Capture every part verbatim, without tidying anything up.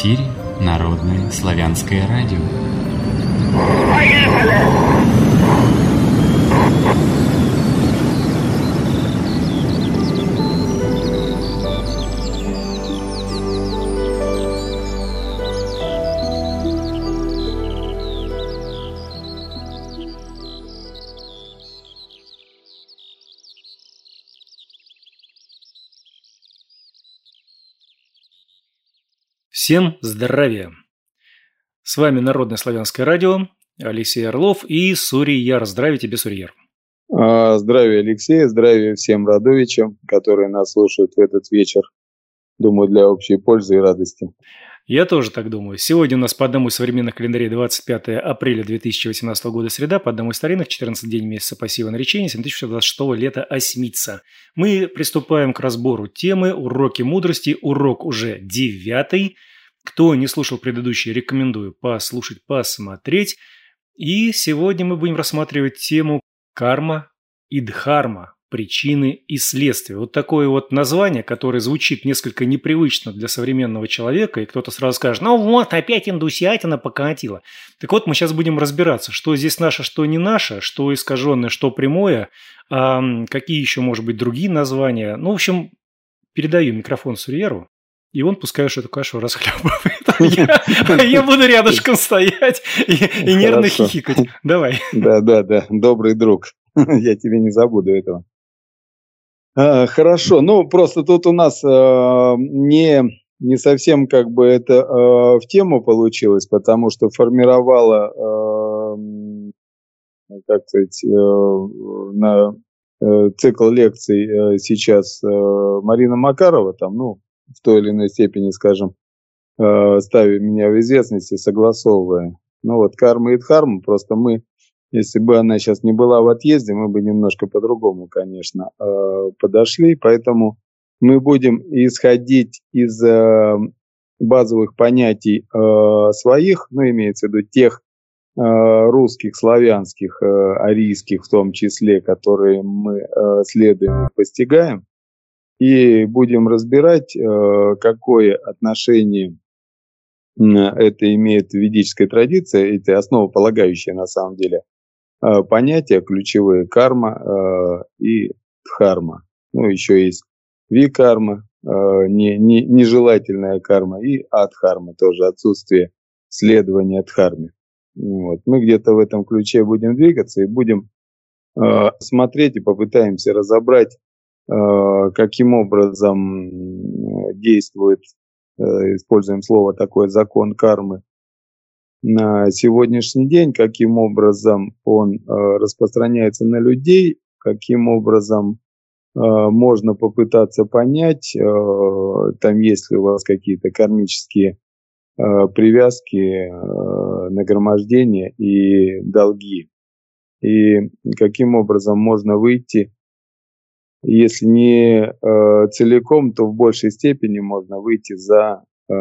эфире Народное славянское радио. Всем здравия! С вами Народное славянское радио, Алексей Орлов и Сурьяр. Здравия тебе, Сурьяр. Здравия, Алексей, здравия всем радовичам, которые нас слушают в этот вечер. Думаю, для общей пользы и радости. Я тоже так думаю. Сегодня у нас по одному из современных календарей двадцать пятое апреля две тысячи восемнадцатого года среда, по одному из старинных четырнадцатый день месяца пассива наречения, семь тысяч шестьсот двадцать шестого лета осьмица. Мы приступаем к разбору темы «Уроки мудрости». Урок уже девятый. Кто не слушал предыдущий, рекомендую послушать, посмотреть. И сегодня мы будем рассматривать тему карма и дхарма. Причины и следствия. Вот такое вот название, которое звучит несколько непривычно для современного человека, и кто-то сразу скажет, ну вот, опять индусятина покатила. Так вот, мы сейчас будем разбираться, что здесь наше, что не наше, что искаженное, что прямое, а какие еще, может быть, другие названия. Ну, в общем, передаю микрофон Сурьяру, и он пускай уж эту кашу расхлебывает. Я буду рядышком стоять и нервно хихикать. Давай. Да-да-да, добрый друг. Я тебе не забуду этого. А, хорошо, ну просто тут у нас а, не, не совсем как бы это а, в тему получилось, потому что формировала, а, как сказать, а, на а, цикл лекций а, сейчас а, Марина Макарова, там, ну, в той или иной степени, скажем, а, ставя меня в известность и согласовывая. Ну вот карма и дхарма, просто мы, если бы она сейчас не была в отъезде, мы бы немножко по-другому, конечно, подошли. Поэтому мы будем исходить из базовых понятий своих, ну, имеется в виду тех русских, славянских, арийских в том числе, которые мы следуем и постигаем, и будем разбирать, какое отношение это имеет в ведической традиции, это основополагающие на самом деле понятия ключевые: карма э, и дхарма. Ну, еще есть викарма, э, не, не, нежелательная карма, и адхарма, тоже отсутствие следования дхарме. Вот. Мы где-то в этом ключе будем двигаться и будем э, смотреть и попытаемся разобрать, э, каким образом действует, э, используем слово такое, закон кармы на сегодняшний день, каким образом он э, распространяется на людей, каким образом э, можно попытаться понять, э, там есть ли у вас какие-то кармические э, привязки, э, нагромождения и долги, и каким образом можно выйти, если не э, целиком, то в большей степени можно выйти за э,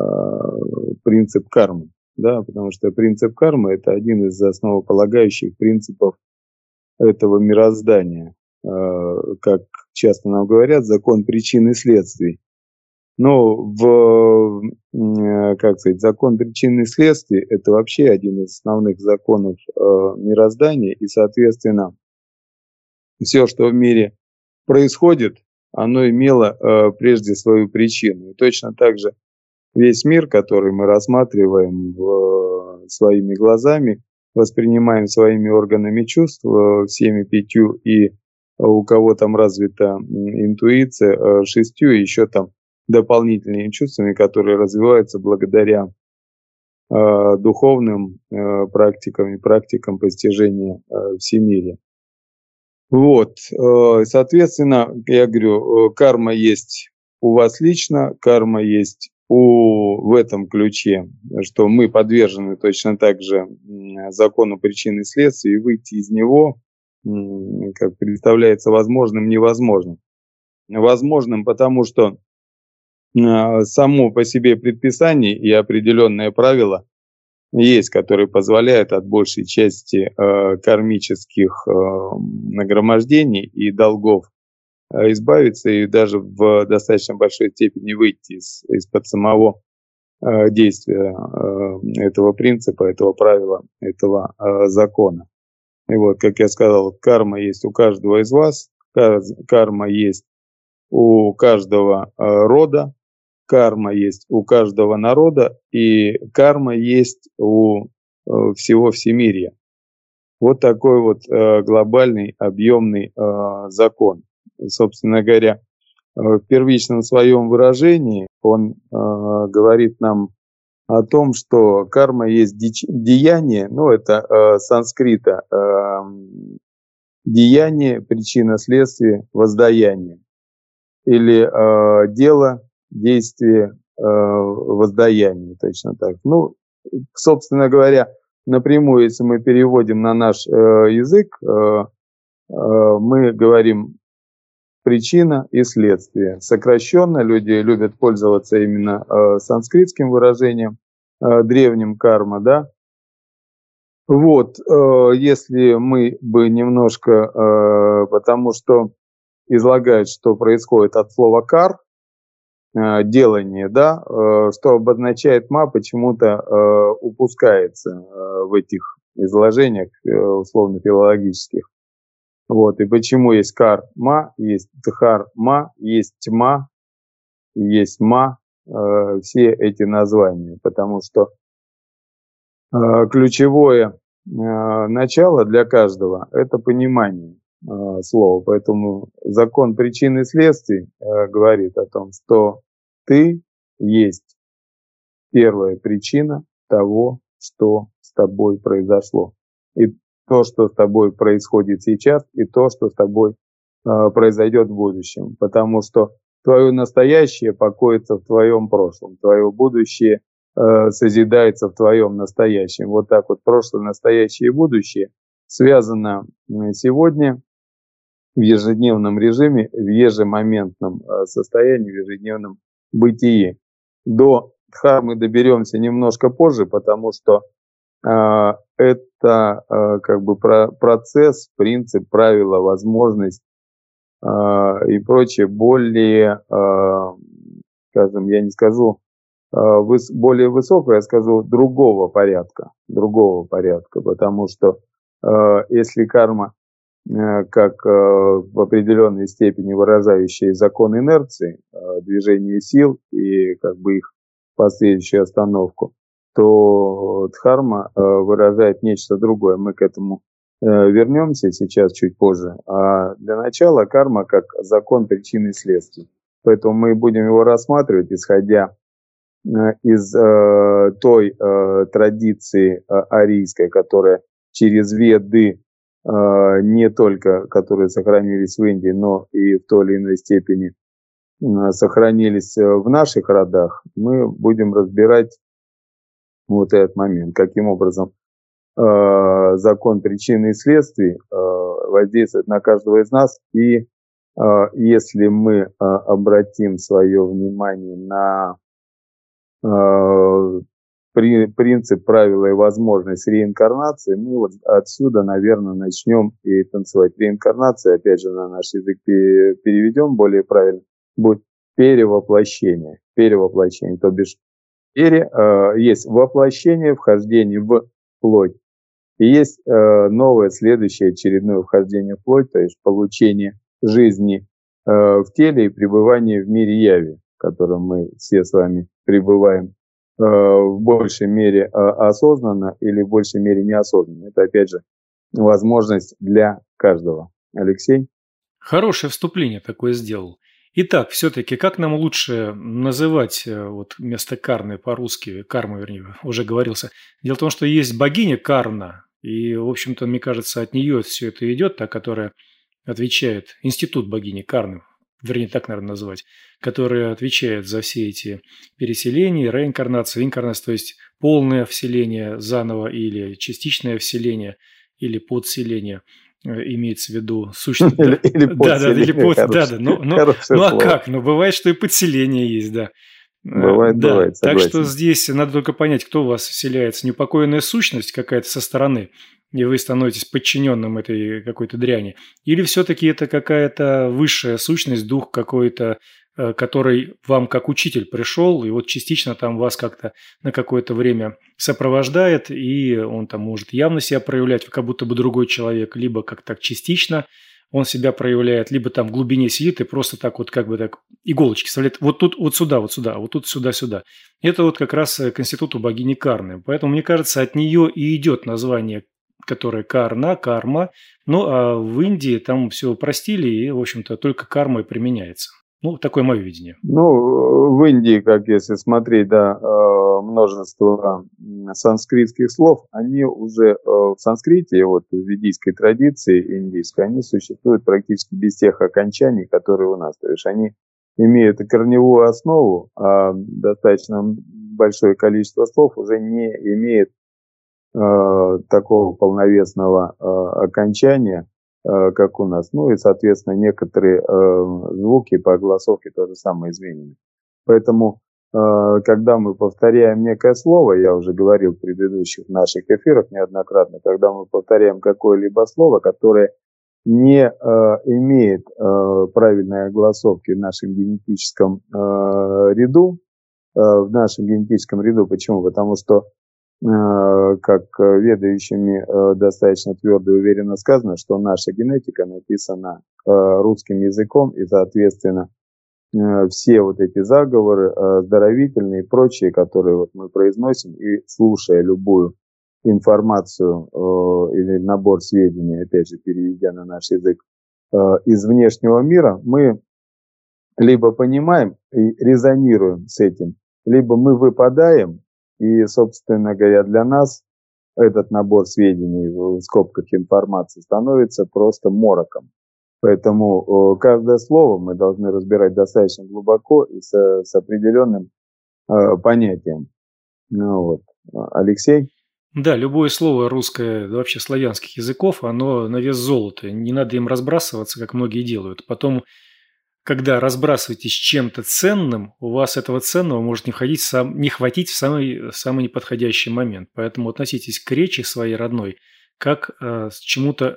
принцип кармы. Да, потому что принцип кармы – это один из основополагающих принципов этого мироздания. Как часто нам говорят, закон причин и следствий. Но в, как сказать, закон причин и следствий – это вообще один из основных законов мироздания. И, соответственно, все, что в мире происходит, оно имело прежде свою причину. И точно так же весь мир, который мы рассматриваем в, своими глазами, воспринимаем своими органами чувств, всеми пятью, и у кого там развита интуиция, шестью, и еще там дополнительными чувствами, которые развиваются благодаря э, духовным э, практикам и практикам постижения э, всемирия. Вот, э, соответственно, я говорю, карма есть у вас лично, карма есть У, в этом ключе, что мы подвержены точно так же закону причин и следствий, и выйти из него, как представляется, возможным, невозможным. Возможным, потому что само по себе предписание и определенные правила есть, которые позволяют от большей части э, кармических э, нагромождений и долгов избавиться и даже в достаточно большой степени выйти из, из-под самого действия этого принципа, этого правила, этого закона. И вот, как я сказал, карма есть у каждого из вас, карма есть у каждого рода, карма есть у каждого народа, и карма есть у всего всемирья. Вот такой вот глобальный, объемный закон. И, собственно говоря, в первичном своем выражении он говорит нам о том, что карма есть деяние, ну это э, санскрита, э, деяние, причина, следствие, воздаяние. Или э, дело, действие, э, воздаяние, точно так. Ну, собственно говоря, напрямую, если мы переводим на наш э, язык, э, э, мы говорим причина и следствие. Сокращенно люди любят пользоваться именно э, санскритским выражением, э, древним карма, да. Вот, э, если мы бы немножко, э, потому что излагают, что происходит от слова кар, э, делание, да, э, что обозначает ма, почему-то э, упускается э, в этих изложениях э, условно-филологических. Вот, и почему есть кар-ма, есть тхар-ма, есть тьма, есть ма, э, все эти названия, потому что э, ключевое э, начало для каждого – это понимание э, слова, поэтому закон причин и следствий э, говорит о том, что ты есть первая причина того, что с тобой произошло. И то, что с тобой происходит сейчас, и то, что с тобой э, произойдет в будущем. Потому что твое настоящее покоится в твоем прошлом, твое будущее э, созидается в твоем настоящем. Вот так вот прошлое, настоящее и будущее связано сегодня в ежедневном режиме, в ежемоментном э, состоянии, в ежедневном бытии. До дхар мы доберемся немножко позже, потому что э, это э, как бы про процесс, принцип, правила, возможность э, и прочее более, э, скажем, я не скажу э, выс, более высокого, я скажу другого порядка, другого порядка, потому что э, если карма э, как э, в определенной степени выражающая закон инерции, э, движения сил и как бы их последующую остановку, то дхарма э, выражает нечто другое. Мы к этому э, вернемся сейчас чуть позже. А для начала карма как закон причины и следствий. Поэтому мы будем его рассматривать, исходя э, из э, той э, традиции э, арийской, которая через Веды, э, не только которые сохранились в Индии, но и в той или иной степени э, сохранились в наших родах. Мы будем разбирать вот этот момент, каким образом э, закон причины и следствий э, воздействует на каждого из нас. И э, если мы э, обратим свое внимание на э, при, принцип, правила и возможность реинкарнации, мы вот отсюда, наверное, начнем и танцевать. Реинкарнация, опять же, на наш язык переведем более правильно, будет перевоплощение. Перевоплощение, то бишь Пере, э, есть воплощение, вхождение в плоть, и есть э, новое, следующее, очередное вхождение в плоть, то есть получение жизни э, в теле и пребывание в мире яви, в котором мы все с вами пребываем э, в большей мере э, осознанно или в большей мере неосознанно. Это, опять же, возможность для каждого. Алексей? Хорошее вступление такое сделал. Итак, все-таки как нам лучше называть вот вместо Карны по-русски, карму, вернее, уже говорился. Дело в том, что есть богиня Карна, и, в общем-то, мне кажется, от нее все это идет, та, которая отвечает, институт богини Карны, вернее, так, наверное, назвать, которая отвечает за все эти переселения, реинкарнации, инкарнации, то есть полное вселение заново или частичное вселение, или подселение. Имеется в виду сущность. Или, да, или да, да, или под, да, да. Ну, ну, ну а как? Ну, бывает, что и подселение есть, да. Бывает, да. бывает, согласен. Так что здесь надо только понять, кто у вас вселяется. Неупокоенная сущность какая-то со стороны, и вы становитесь подчиненным этой какой-то дряни. Или все-таки это какая-то высшая сущность, дух какой-то который вам как учитель пришел, и вот частично там вас как-то на какое-то время сопровождает, и он там может явно себя проявлять, как будто бы другой человек, либо как так частично он себя проявляет, либо там в глубине сидит и просто так вот как бы так иголочки вставляет вот тут, вот сюда, вот сюда, вот тут, сюда, сюда. Это вот как раз к институту богини Карны. Поэтому, мне кажется, от нее и идет название, которое Карна, карма. Ну, а в Индии там все упростили, и, в общем-то, только карма и применяется. Ну, такое мое видение. Ну, в Индии, как если смотреть, да, множество санскритских слов, они уже в санскрите, вот в ведийской традиции индийской, они существуют практически без тех окончаний, которые у нас. То есть они имеют корневую основу, а достаточно большое количество слов уже не имеет э, такого полновесного э, окончания, как у нас. Ну и, соответственно, некоторые э, звуки по огласовке тоже самое изменены. Поэтому, э, когда мы повторяем некое слово, я уже говорил в предыдущих наших эфирах неоднократно, когда мы повторяем какое-либо слово, которое не э, имеет э, правильной огласовки в нашем генетическом э, ряду, э, в нашем генетическом ряду. Почему? Потому что как ведающими достаточно твердо и уверенно сказано, что наша генетика написана русским языком, и, соответственно, все вот эти заговоры оздоровительные и прочие, которые вот мы произносим, и слушая любую информацию или набор сведений, опять же, переведя на наш язык, из внешнего мира, мы либо понимаем и резонируем с этим, либо мы выпадаем. И, собственно говоря, для нас этот набор сведений в скобках информации становится просто мороком. Поэтому каждое слово мы должны разбирать достаточно глубоко и с, с определенным э, понятием. Ну, вот. Алексей? Да, любое слово русское, вообще славянских языков, оно на вес золота. Не надо им разбрасываться, как многие делают. Потом, когда разбрасываетесь чем-то ценным, у вас этого ценного может не, входить, сам, не хватить в самый, самый неподходящий момент. Поэтому относитесь к речи своей родной как э, с чему-то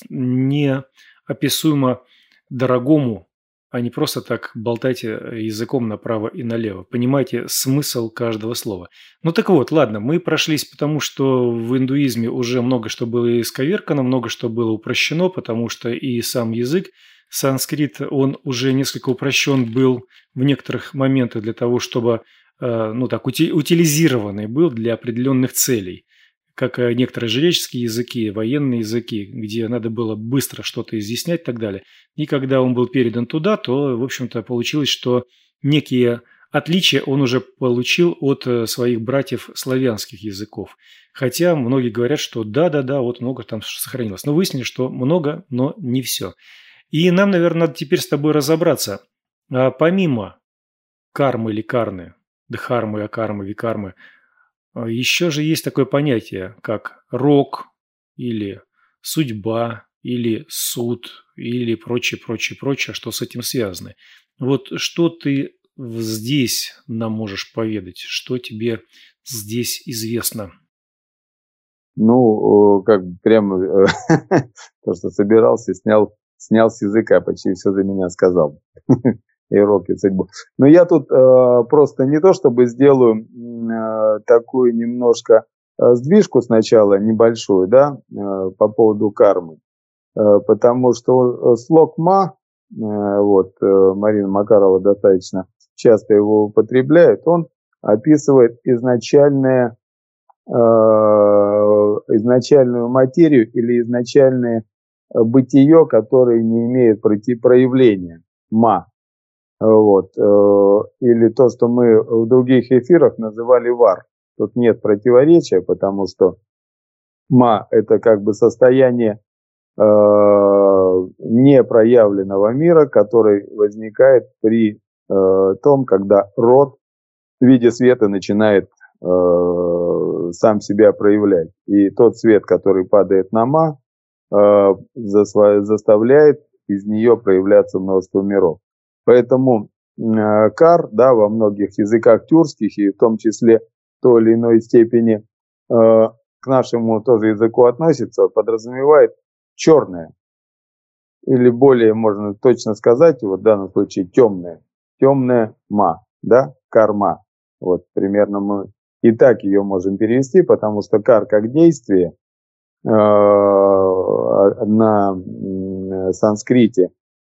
неописуемо дорогому, а не просто так болтайте языком направо и налево. Понимаете смысл каждого слова. Ну так вот, ладно, мы прошлись, потому что в индуизме уже много что было исковеркано, много что было упрощено, потому что и сам язык, санскрит, он уже несколько упрощен был в некоторых моментах для того, чтобы, ну так, утилизированный был для определенных целей. Как некоторые жреческие языки, военные языки, где надо было быстро что-то изъяснять и так далее. И когда он был передан туда, то, в общем-то, получилось, что некие отличия он уже получил от своих братьев славянских языков. Хотя многие говорят, что да-да-да, вот много там сохранилось. Но выяснили, что много, но не все. И нам, наверное, надо теперь с тобой разобраться. А помимо кармы или карны, дхармы, акармы, викармы, еще же есть такое понятие, как рок или судьба, или суд, или прочее, прочее, прочее, что с этим связано. Вот что ты здесь нам можешь поведать, что тебе здесь известно? Ну, как прямо то, что собирался, снял, снял с языка, почти все за меня сказал. И рок, и судьбу. Но я тут э, просто не то чтобы сделаю э, такую немножко э, сдвижку сначала небольшую, да, э, по поводу кармы. Э, потому что слог ма, э, вот, э, Марина Макарова достаточно часто его употребляет, он описывает изначальное, э, изначальную материю или изначальное бытие, которое не имеет проявления. Ма. Вот. Или то, что мы в других эфирах называли вар. Тут нет противоречия, потому что ма – это как бы состояние э, непроявленного мира, который возникает при э, том, когда род в виде света начинает э, сам себя проявлять. И тот свет, который падает на ма, э, заставляет из нее проявляться множество миров. Поэтому э, кар, да, во многих языках тюркских, и в том числе в той или иной степени э, к нашему тоже языку относится, подразумевает черное. Или более, можно точно сказать, вот в данном случае темное. темная ма, да, карма. Вот примерно мы и так ее можем перевести, потому что кар как действие э, на санскрите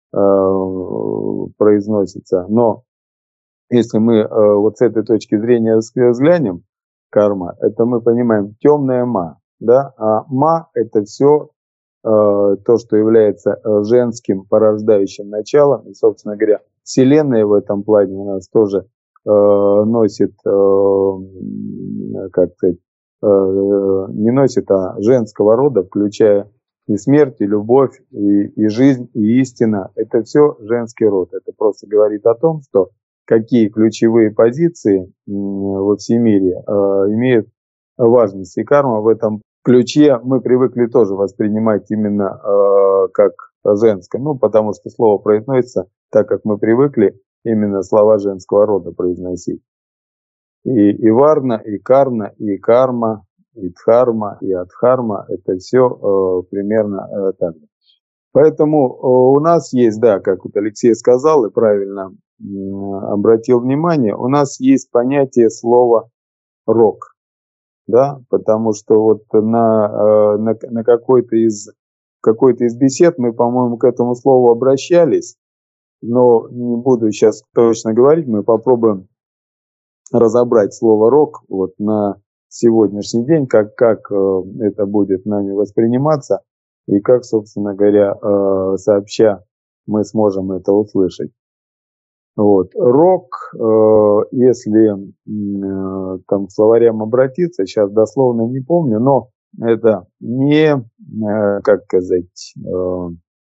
э, произносится, но если мы э, вот с этой точки зрения взглянем, карма, это мы понимаем темная ма, да, а ма это все э, то, что является э, женским порождающим началом, и, собственно говоря, Вселенная в этом плане у нас тоже э, носит, э, как сказать, э, не носит, а женского рода, включая и смерть, и любовь, и, и жизнь, и истина. Это все женский род. Это просто говорит о том, что какие ключевые позиции во всемире э, имеют важность. И карма в этом ключе мы привыкли тоже воспринимать именно э, как женское. Ну, потому что слово произносится так, как мы привыкли именно слова женского рода произносить. И, и варна, и карна, и карма, и дхарма, и адхарма – это все э, примерно э, так же. Поэтому э, у нас есть, да, как вот Алексей сказал и правильно э, обратил внимание, у нас есть понятие слова «рок». Да, потому что вот на, на, на какой-то из, какой-то из бесед мы, по-моему, к этому слову обращались, но не буду сейчас точно говорить, мы попробуем разобрать слово «рок» вот на сегодняшний день, как, как это будет нами восприниматься и как, собственно говоря, сообща мы сможем это услышать. Вот. Рок, э, если э, там к словарям обратиться, сейчас дословно не помню, но это не, э, как сказать, э,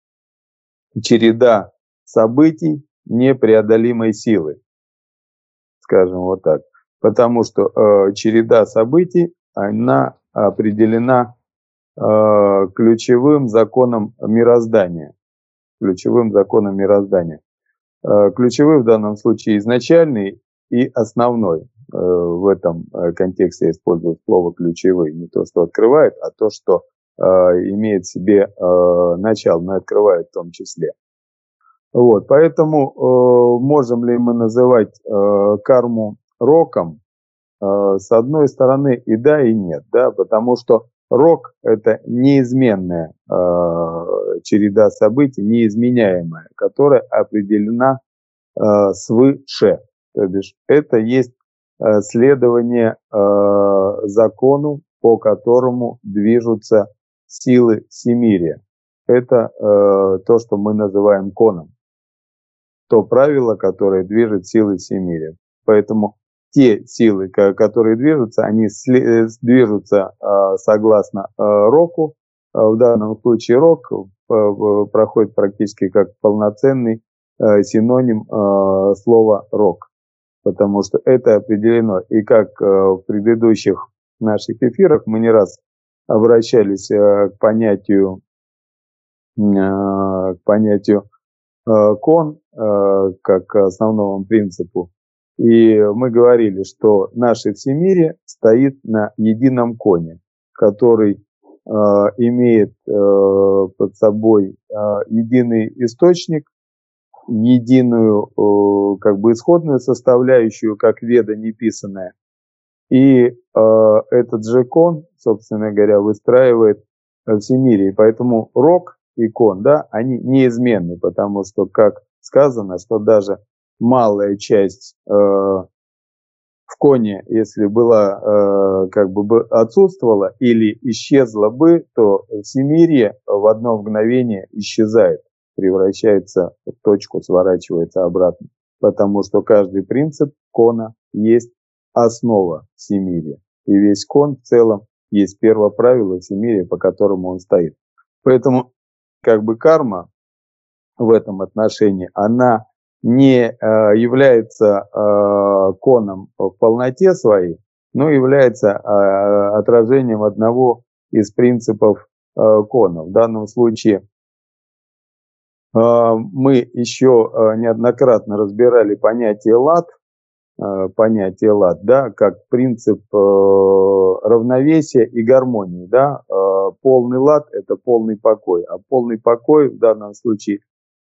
череда событий непреодолимой силы, скажем вот так. Потому что э, череда событий, она определена э, ключевым законом мироздания. Ключевым законом мироздания. Ключевой в данном случае изначальный и основной. В этом контексте я использую слово ключевой. Не то, что открывает, а то, что имеет в себе начало, но открывает в том числе. Вот, поэтому можем ли мы называть карму роком? С одной стороны и да, и нет. Да, потому что рок – это неизменная э, череда событий, неизменяемая, которая определена э, свыше. То бишь, это есть э, следование э, закону, по которому движутся силы всемирия. Это э, то, что мы называем коном. То правило, которое движет силы всемирия. Поэтому те силы, которые движутся, они движутся согласно року. В данном случае рок проходит практически как полноценный синоним слова рок, потому что это определено. И как в предыдущих наших эфирах мы не раз обращались к понятию, к понятию кон как основному принципу. И мы говорили, что наше всемирие стоит на едином коне, который э, имеет э, под собой э, единый источник, единую э, как бы исходную составляющую, как веда неписанная. И э, этот же кон, собственно говоря, выстраивает всемирие. Поэтому рок и кон, да, они неизменны, потому что, как сказано, что даже малая часть э, в коне, если была, э, как бы отсутствовала или исчезла бы, то всемирие в одно мгновение исчезает, превращается в точку, сворачивается обратно. Потому что каждый принцип кона есть основа всемирия. И весь кон в целом есть первое правило всемирия, по которому он стоит. Поэтому как бы карма в этом отношении, она не э, является э, коном в полноте своей, но является э, отражением одного из принципов э, кона. В данном случае э, мы еще э, неоднократно разбирали понятие лад, э, понятие лад, да, как принцип э, равновесия и гармонии. Да? Э, полный лад – это полный покой, а полный покой в данном случае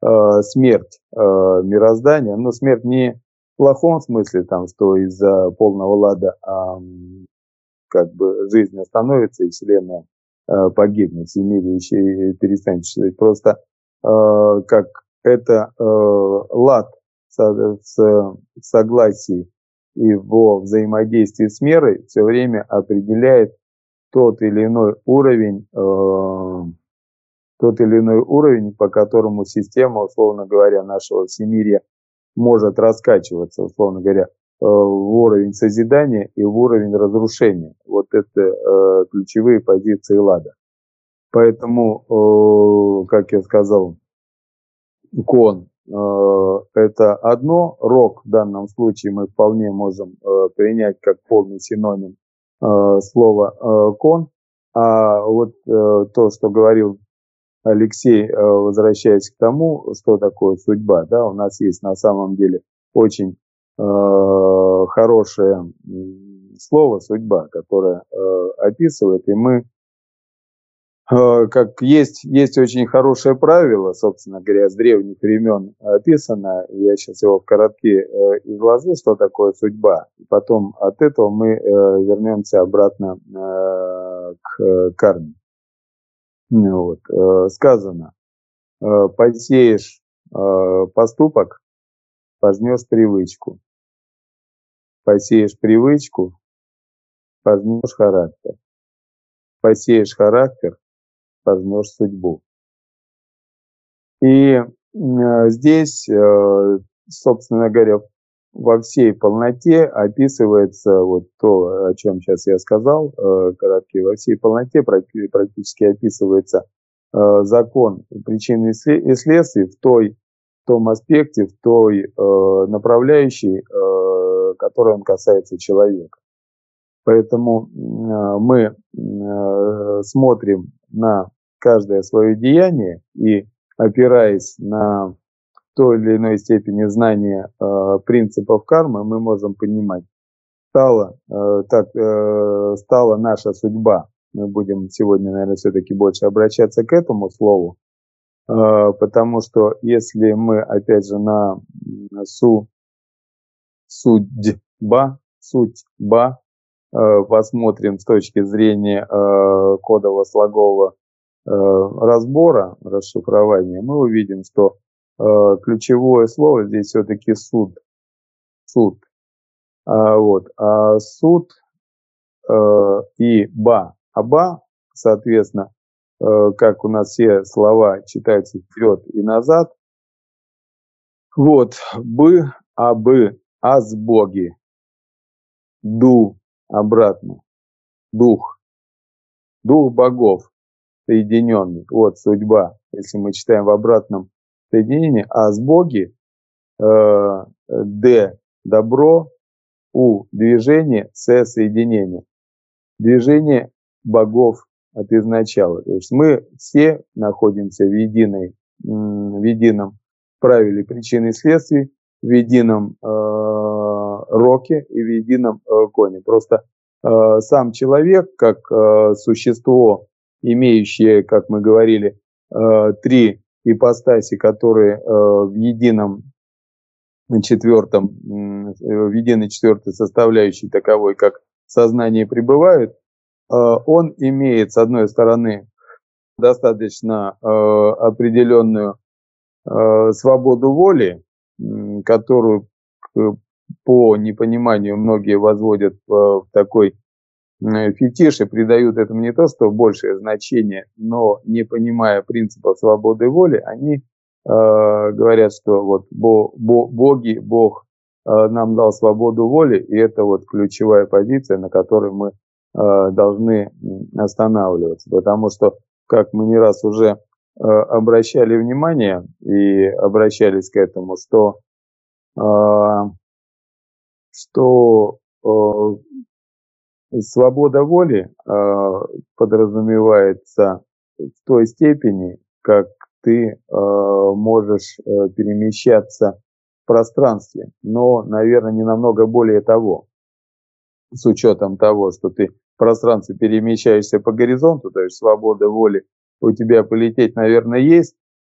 э, смерть э, мироздания, но смерть не в плохом смысле, там, что из-за полного лада а, как бы жизнь остановится и Вселенная э, погибнет, и мир еще перестанет существовать. Просто э, как это э, лад в согласии и во взаимодействии с мерой все время определяет тот или иной уровень, э, тот или иной уровень, по которому система, условно говоря, нашего всемирья может раскачиваться, условно говоря, в уровень созидания и в уровень разрушения. Вот это э, ключевые позиции лада. Поэтому, э, как я сказал, кон э, это одно, рок в данном случае мы вполне можем э, принять как полный синоним э, слова э, кон. А вот э, то, что говорил Алексей, э, возвращаясь к тому, что такое судьба, да, у нас есть на самом деле очень э, хорошее слово судьба, которое э, описывает, и мы э, как есть, есть очень хорошее правило, собственно говоря, с древних времен описано, я сейчас его в коротке э, изложу, что такое судьба, и потом от этого мы э, вернемся обратно э, к карме. Вот, э, сказано, э, посеешь э, поступок, пожнешь привычку. Посеешь привычку, пожнешь характер. Посеешь характер, пожнешь судьбу. И э, здесь, э, собственно говоря, во всей полноте описывается вот то, о чем сейчас я сказал, э, коротко, во всей полноте практически описывается э, закон причин и следствий в той, в том аспекте, в той э, направляющей, э, которой он касается человека. Поэтому э, мы э, смотрим на каждое свое деяние и, опираясь на той или иной степени знания э, принципов кармы, мы можем понимать, стала, э, так, э, стала наша судьба. Мы будем сегодня, наверное, все-таки больше обращаться к этому слову, э, потому что если мы, опять же, на су, судьба, судьба э, посмотрим с точки зрения э, кодово-слогового э, разбора, расшифрования, мы увидим, что ключевое слово здесь все-таки суд. Суд. А, вот. А суд э, и ба. А ба, соответственно, э, как у нас все слова читаются вперед и назад. Вот. Бы, а бы, аз боги. Ду, обратно. Дух. Дух богов соединенный. Вот судьба. Если мы читаем в обратном соединение, а с боги, э, д добро, у движение, с соединение. Движение богов от изначала. То есть мы все находимся в, единой, в едином правиле причин и следствий, в едином э, роке и в едином э, коне. Просто э, сам человек, как э, существо, имеющее, как мы говорили, э, три ипостаси, которые э, в едином четвертом, в единой четвертой составляющей таковой, как сознание пребывает, э, он имеет, с одной стороны, достаточно э, определенную э, свободу воли, э, которую к, по непониманию многие возводят э, в такой э, фетиш и придают этому не то что большее значение, но не понимая принципа свободы воли, они э, говорят, что вот бо, бо, боги, Бог э, нам дал свободу воли, и это вот ключевая позиция, на которой мы э, должны останавливаться, потому что, как мы не раз уже э, обращали внимание и обращались к этому, что, э, что э, свобода воли э, подразумевается в той степени, как ты э, можешь э, перемещаться в пространстве, но, наверное, не намного более того, с учетом того, что ты в пространстве перемещаешься по горизонту, то есть свобода воли у тебя полететь, наверное, есть,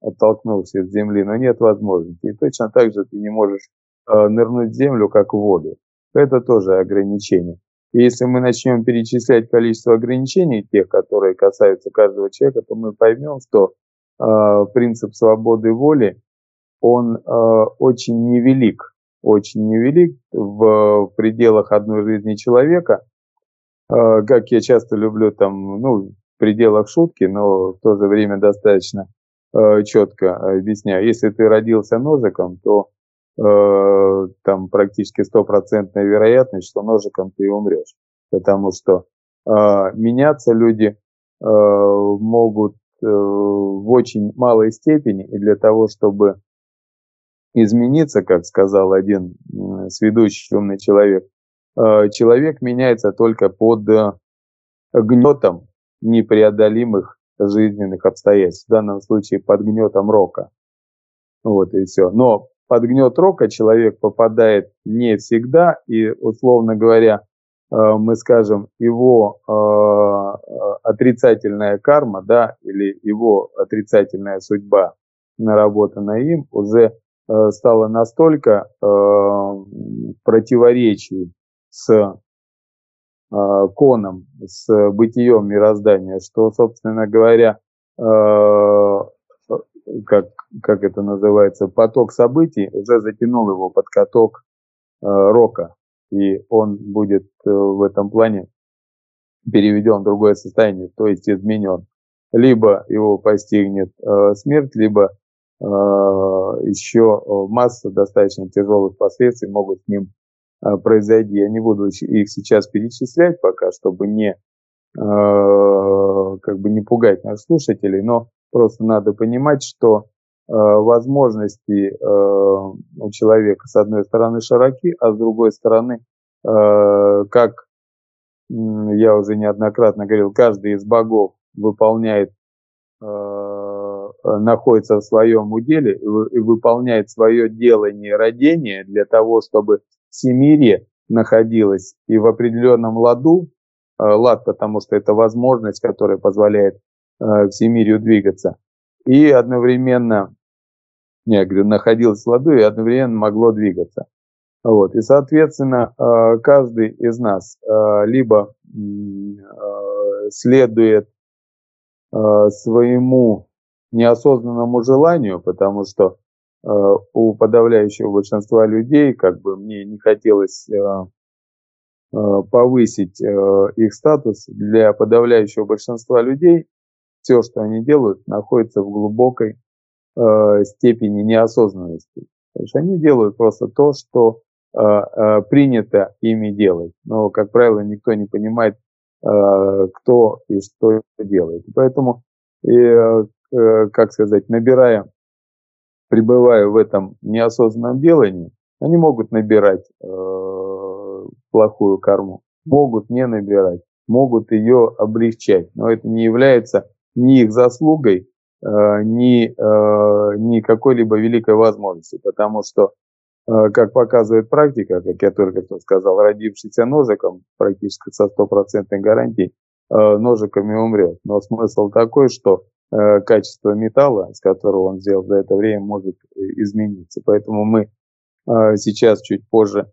оттолкнувшись от земли, но нет возможности. И точно так же ты не можешь э, нырнуть в землю, как в воду. Это тоже ограничение. И если мы начнем перечислять количество ограничений, тех, которые касаются каждого человека, то мы поймем, что э, принцип свободы воли, он э, очень невелик. Очень невелик в, в пределах одной жизни человека. Э, как я часто люблю там, ну, в пределах шутки, но в то же время достаточно э, четко объясняю. Если ты родился ножиком, то э, там практически стопроцентная вероятность, что ножиком ты и умрешь. Потому что э, меняться люди э, могут э, в очень малой степени, и для того, чтобы измениться, как сказал один сведущий умный человек, человек меняется только под гнетом непреодолимых жизненных обстоятельств, в данном случае под гнетом рока. Вот и все. Но под гнет рока человек попадает не всегда, и, условно говоря, мы скажем, его отрицательная карма, да, или его отрицательная судьба, наработанная им, уже стало настолько э, в противоречии с э, коном, с бытием мироздания, что, собственно говоря, э, как, как это называется, поток событий уже затянул его под каток э, рока, и он будет э, в этом плане переведен в другое состояние, то есть изменен. Либо его постигнет э, смерть, либо еще масса достаточно тяжелых последствий могут с ним произойти. Я не буду их сейчас перечислять пока, чтобы не, как бы не пугать наших слушателей, но просто надо понимать, что возможности у человека с одной стороны широки, а с другой стороны, как я уже неоднократно говорил, каждый из богов выполняет, находится в своем уделе и выполняет свое делание, родение для того, чтобы всемирие находилось и в определенном ладу, лад, потому что это возможность, которая позволяет всемирию двигаться, и одновременно, я говорю, находилось в ладу и одновременно могло двигаться. Вот. И, соответственно, каждый из нас либо следует своему неосознанному желанию, потому что э, у подавляющего большинства людей, как бы мне не хотелось э, э, повысить э, их статус, для подавляющего большинства людей все, что они делают, находится в глубокой э, степени неосознанности. То есть они делают просто то, что э, э, принято ими делать. Но, как правило, никто не понимает, э, кто и что делает. Поэтому и, как сказать, набирая, пребывая в этом неосознанном делании, они могут набирать э, плохую карму, могут не набирать, могут ее облегчать, но это не является ни их заслугой, э, ни, э, ни какой-либо великой возможностью, потому что, э, как показывает практика, как я только что сказал, родившийся ножиком практически со стопроцентной гарантией, э, ножиками умрет. Но смысл такой, что качество металла, с которого он сделал за это время, может измениться. Поэтому мы сейчас чуть позже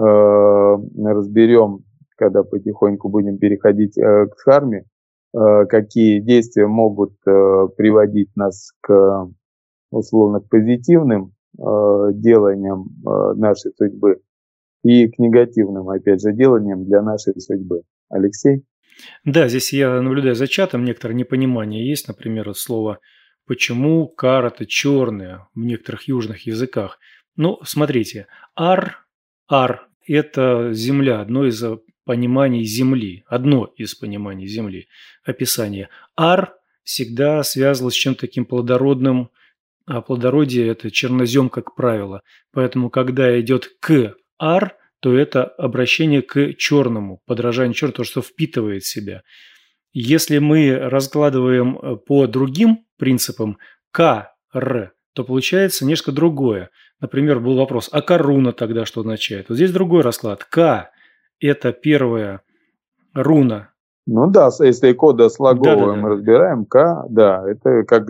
разберем, когда потихоньку будем переходить к дхарме, какие действия могут приводить нас к условно к позитивным деланиям нашей судьбы и к негативным, опять же, деланиям для нашей судьбы. Алексей? Да, здесь я наблюдаю за чатом, некоторое непонимание есть, например, слово «почему карта черная» в некоторых южных языках. Ну, смотрите, ар, ар – это земля, одно из пониманий земли, одно из пониманий земли, описание. Ар всегда связывалось с чем-то таким плодородным, а плодородие – это чернозем, как правило. Поэтому, когда идет к ар, то это обращение к черному, подражание черному, то, что впитывает в себя. Если мы раскладываем по другим принципам К-Р, то получается несколько другое. Например, был вопрос, а К-руна тогда что означает? Вот здесь другой расклад. К – это первая руна. Ну да, если кода слоговое мы разбираем, К, да, это как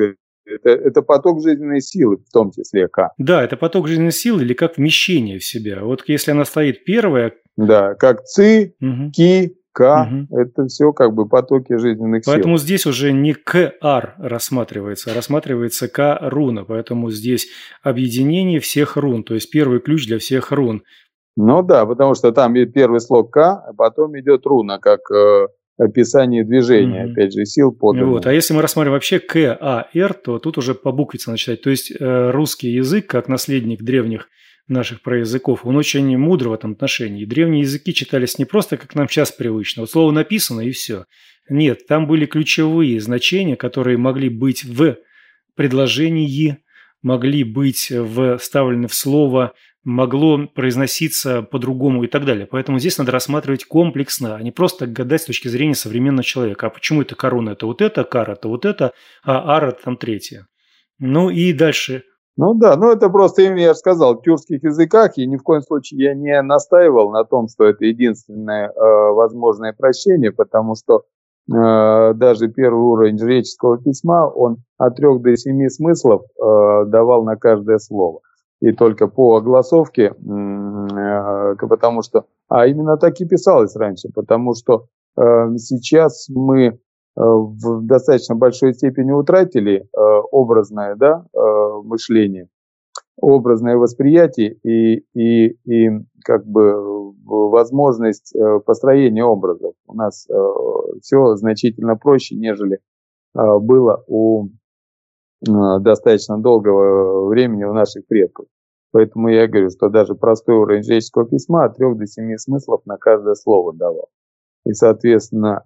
Это, это поток жизненной силы, в том числе К. Да, это поток жизненной силы или как вмещение в себя. Вот если она стоит первая... Да, как Ци, угу. Ки, К, угу. Это все как бы потоки жизненных сил. Поэтому здесь уже не К-ар рассматривается, а рассматривается К-руна. Поэтому здесь объединение всех рун, то есть первый ключ для всех рун. Ну да, потому что там первый слог К, а потом идет руна, как э, описание движения, mm-hmm. опять же, сил поданных. Вот. А если мы рассматриваем вообще К, А, Р, то тут уже по буквице начинать. То есть э, русский язык, как наследник древних наших праязыков, он очень мудр в этом отношении. И древние языки читались не просто, как нам сейчас привычно. Вот слово написано и все. Нет, там были ключевые значения, которые могли быть в предложении, могли быть вставлены в слово, могло произноситься по-другому и так далее. Поэтому здесь надо рассматривать комплексно, а не просто гадать с точки зрения современного человека. А почему это корона? Это вот это, кара, это вот это, а ар это там третье. Ну и дальше. Ну да, ну это просто, я же сказал, в тюркских языках, и ни в коем случае я не настаивал на том, что это единственное э, возможное прощение, потому что э, даже первый уровень жреческого письма, он от трех до семи смыслов э, давал на каждое слово. И только по огласовке, потому что, а именно так и писалось раньше, потому что сейчас мы в достаточно большой степени утратили образное, да, мышление, образное восприятие и, и, и как бы возможность построения образов. У нас все значительно проще, нежели было у достаточно долгого времени у наших предков. Поэтому я говорю, что даже простой уровень жреческого письма от трех до семи смыслов на каждое слово давал. И, соответственно,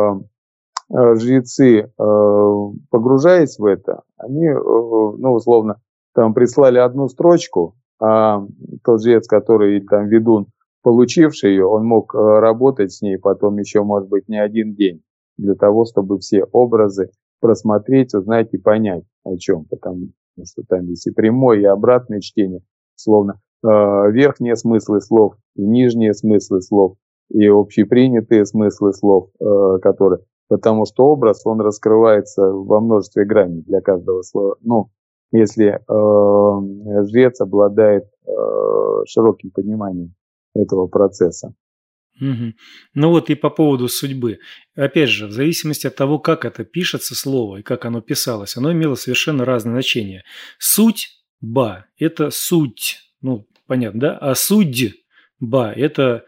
жрецы, погружаясь в это, они, ну, условно, там прислали одну строчку, а тот жрец, который там ведун, получивший ее, он мог работать с ней потом еще, может быть, не один день, для того, чтобы все образы просмотреть, узнать и понять, о чем, потому что там есть и прямое, и обратное чтение, словно э, верхние смыслы слов, и нижние смыслы слов, и общепринятые смыслы слов, э, которые, потому что образ, он раскрывается во множестве граней для каждого слова. Ну, если э, жрец обладает э, широким пониманием этого процесса. Угу. Ну вот и по поводу судьбы. Опять же, в зависимости от того, как это пишется слово и как оно писалось, оно имело совершенно разное значение. Судьба – это суть, ну, понятно, да? А судьба – это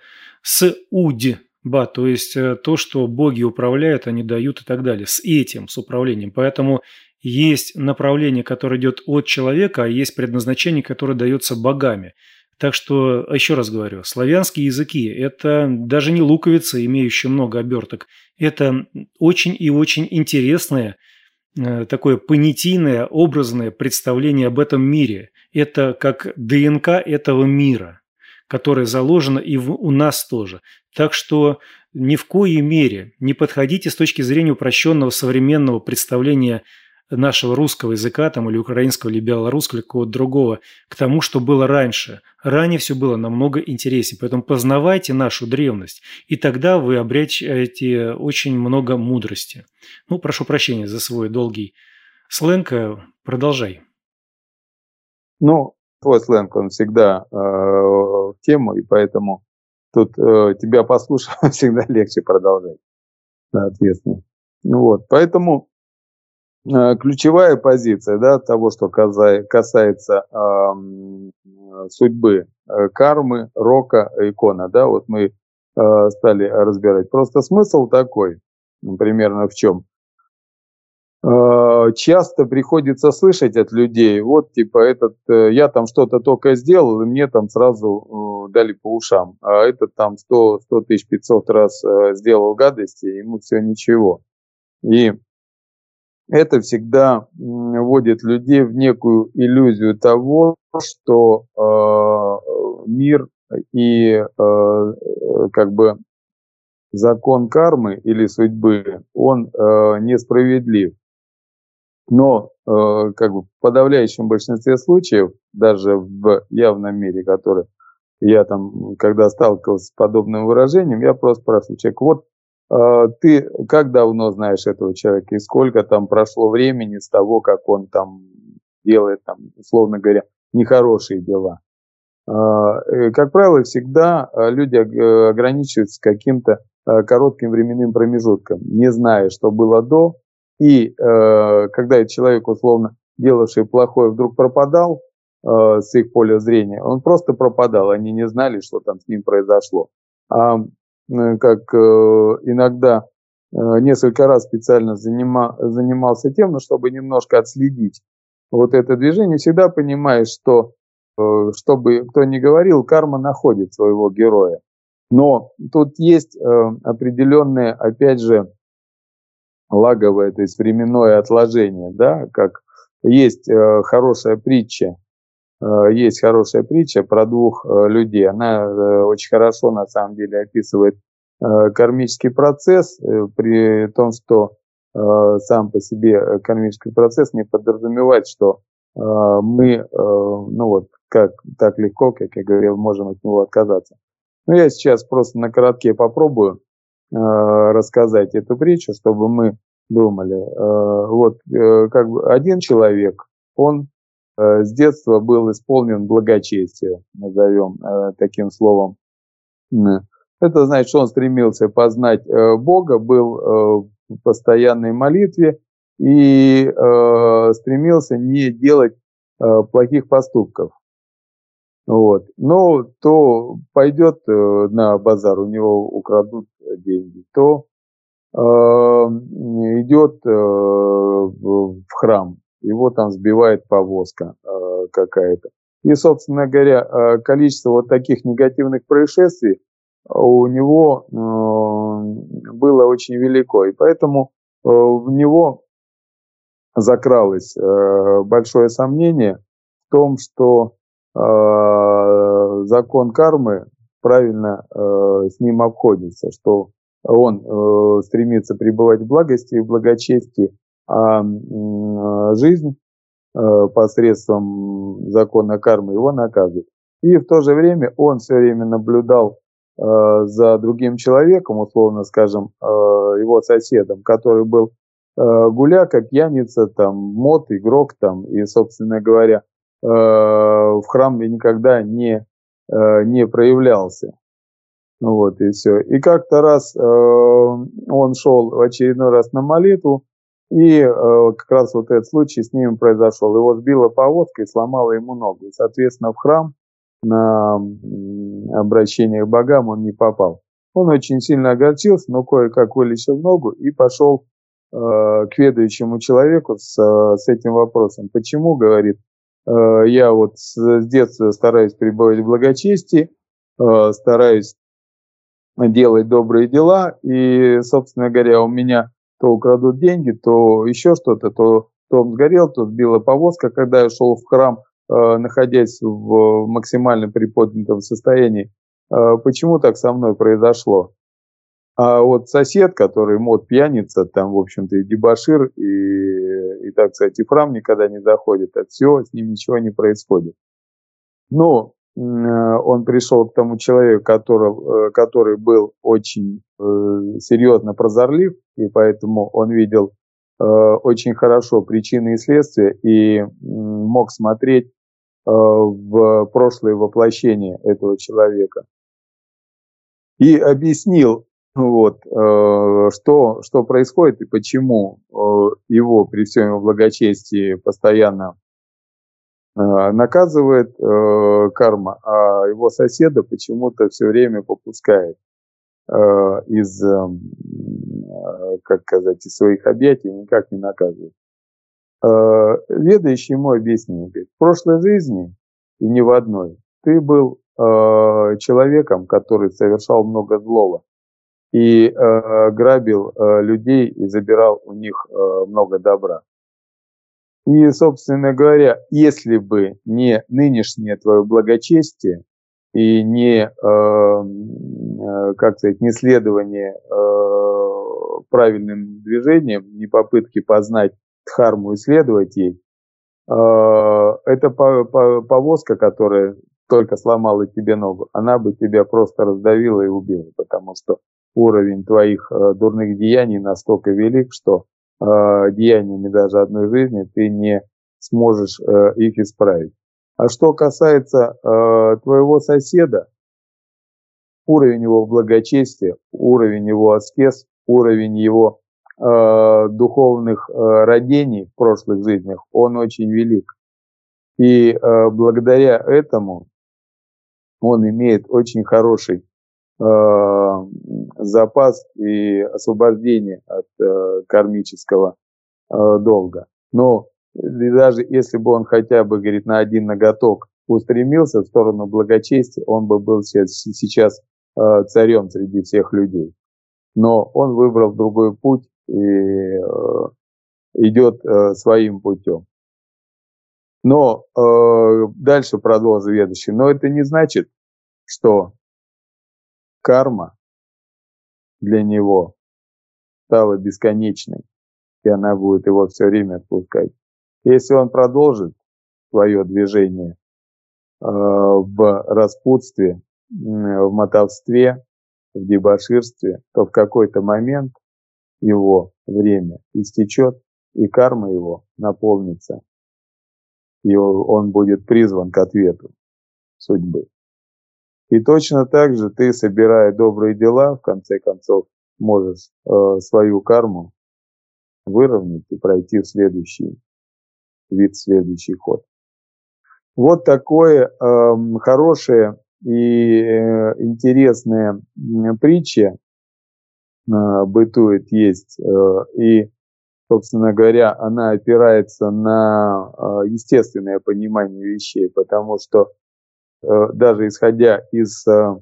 судьба, то есть то, что боги управляют, они дают и так далее. С этим, с управлением. Поэтому есть направление, которое идет от человека, а есть предназначение, которое дается богами. Так что, еще раз говорю, славянские языки – это даже не луковицы, имеющие много оберток. Это очень и очень интересное, такое понятийное, образное представление об этом мире. Это как ДНК этого мира, которое заложено и в, у нас тоже. Так что ни в коей мере не подходите с точки зрения упрощенного современного представления нашего русского языка, там, или украинского, или белорусского, или какого-то другого, к тому, что было раньше. Ранее все было намного интереснее. Поэтому познавайте нашу древность, и тогда вы обретете очень много мудрости. Ну, прошу прощения за свой долгий сленг. Продолжай. Ну, твой сленг, он всегда э, в тему, и поэтому тут э, тебя послушав, всегда легче продолжать, соответственно. Ну вот, поэтому ключевая позиция, да, того, что касается э, судьбы, э, кармы, рока, икона, да, вот мы э, стали разбирать. Просто смысл такой, примерно в чем. Э, часто приходится слышать от людей, вот, типа, этот, э, я там что-то только сделал, и мне там сразу э, дали по ушам, а этот там сто тысяч пятьсот раз э, сделал гадости, ему все ничего. И это всегда вводит людей в некую иллюзию того, что э, мир и э, как бы закон кармы или судьбы, он э, несправедлив. Но э, как бы в подавляющем большинстве случаев, даже в явном мире, который я там, когда сталкивался с подобным выражением, я просто спрашиваю человека, вот ты как давно знаешь этого человека и сколько там прошло времени с того, как он там делает, там, условно говоря, нехорошие дела. Как правило, всегда люди ограничиваются каким-то коротким временным промежутком, не зная, что было до. И когда этот человек, условно делавший плохое, вдруг пропадал с их поля зрения, он просто пропадал, они не знали, что там с ним произошло. А как иногда несколько раз специально занима, занимался тем, ну, чтобы немножко отследить вот это движение, всегда понимаешь, что, что бы кто ни говорил, карма находит своего героя. Но тут есть определенное, опять же, лаговое, то есть временное отложение, да, как есть хорошая притча, есть хорошая притча про двух людей, она очень хорошо на самом деле описывает кармический процесс, при том, что сам по себе кармический процесс не подразумевает, что мы, ну вот, как, так легко, как я говорил, можем от него отказаться. Но я сейчас просто на коротке попробую рассказать эту притчу, чтобы мы думали. Вот как бы один человек, он с детства был исполнен благочестия, назовем таким словом. Это значит, что он стремился познать Бога, был в постоянной молитве и стремился не делать плохих поступков. Вот. Но то пойдет на базар, у него украдут деньги, то идет в храм, его там сбивает повозка какая-то. И, собственно говоря, количество вот таких негативных происшествий у него было очень велико. И поэтому в него закралось большое сомнение в том, что закон кармы правильно с ним обходится, что он стремится пребывать в благости и в благочестии, а жизнь посредством закона кармы его наказывает. И в то же время он все время наблюдал за другим человеком, условно скажем, его соседом, который был гуляка, пьяница, там, мод, игрок, там, и, собственно говоря, в храме никогда не, не проявлялся. Вот, и все. И как-то раз он шел в очередной раз на молитву, и как раз вот этот случай с ним произошел. Его сбила повозка и сломала ему ногу. И, соответственно, в храм на обращение к богам он не попал. Он очень сильно огорчился, но кое-как вылечил ногу и пошел э, к ведающему человеку с, с этим вопросом. Почему, говорит, э, я вот с, с детства стараюсь пребывать в благочестии, э, стараюсь делать добрые дела, и, собственно говоря, у меня то украдут деньги, то еще что-то, то, то он сгорел, то сбила повозка, когда я шел в храм, находясь в максимально приподнятом состоянии. Почему так со мной произошло? А вот сосед, который мод, пьяница, там, в общем-то, и дебошир, и, и, так сказать, и в храм никогда не заходит, а все, с ним ничего не происходит. Но он пришел к тому человеку, который, который был очень серьезно прозорлив, и поэтому он видел очень хорошо причины и следствия, и мог смотреть в прошлое воплощение этого человека. И объяснил, вот, что, что происходит и почему его при всем его благочестии постоянно наказывает карма, а его соседа почему-то все время попускает из, как сказать, из своих объятий, никак не наказывает. Ведающий ему объяснил, говорит, в прошлой жизни, и не в одной, ты был человеком, который совершал много злого, и грабил людей и забирал у них много добра. И, собственно говоря, если бы не нынешнее твое благочестие и не, э, как сказать, не следование э, правильным движениям, не попытки познать дхарму и следовать ей, э, эта повозка, которая только сломала тебе ногу, она бы тебя просто раздавила и убила, потому что уровень твоих э, дурных деяний настолько велик, что э, деяниями даже одной жизни ты не сможешь э, их исправить. А что касается э, твоего соседа, уровень его благочестия, уровень его аскез, уровень его э, духовных э, родений в прошлых жизнях, он очень велик. И э, благодаря этому он имеет очень хороший э, запас и освобождение от э, кармического э, долга. Но даже если бы он хотя бы, говорит, на один ноготок устремился в сторону благочестия, он бы был сейчас, сейчас э, царем среди всех людей. Но он выбрал другой путь и э, идет э, своим путем. Но э, дальше продолжу ведущий. Но это не значит, что карма для него стала бесконечной, и она будет его все время отпускать. Если он продолжит свое движение э, в распутстве, в мотовстве, в дебоширстве, то в какой-то момент его время истечет, и карма его наполнится, и он будет призван к ответу судьбы. И точно так же ты, собирая добрые дела, в конце концов, можешь э, свою карму выровнять и пройти в следующий вид, следующий ход. Вот такое э, хорошее и э, интересная э, притча э, бытует, есть. Э, и, собственно говоря, она опирается на э, естественное понимание вещей, потому что э, даже исходя из э,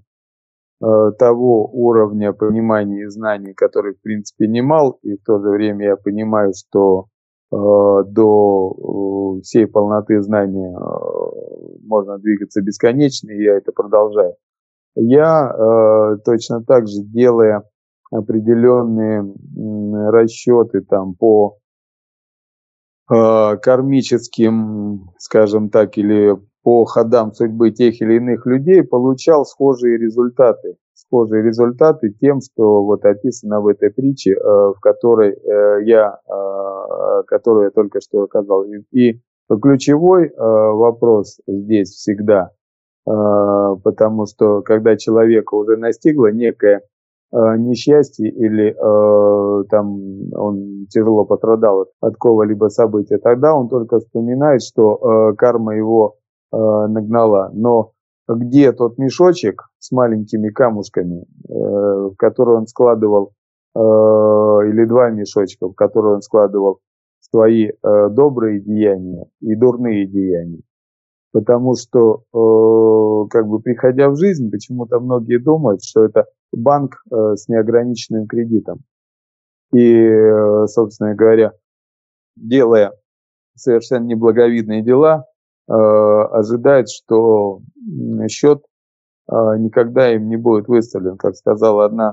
того уровня понимания и знаний, который, в принципе, немал, и в то же время я понимаю, что э, до э, всей полноты знания э, можно двигаться бесконечно, и я это продолжаю. Я э, точно так же, делая определенные э, расчеты там по э, кармическим, скажем так, или по ходам судьбы тех или иных людей, получал схожие результаты. Схожие результаты тем, что вот описано в этой притче, э, в которой э, я, э, которую я только что сказал. И ключевой э, вопрос здесь всегда, э, потому что когда человека уже настигло некое э, несчастье или э, там он тяжело пострадал от, от какого-либо события, тогда он только вспоминает, что э, карма его нагнала, но где тот мешочек с маленькими камушками, в который он складывал, или два мешочка, в которые он складывал свои добрые деяния и дурные деяния. Потому что, как бы приходя в жизнь, почему-то многие думают, что это банк с неограниченным кредитом. И, собственно говоря, делая совершенно неблаговидные дела, ожидает, что счет никогда им не будет выставлен. Как сказала одна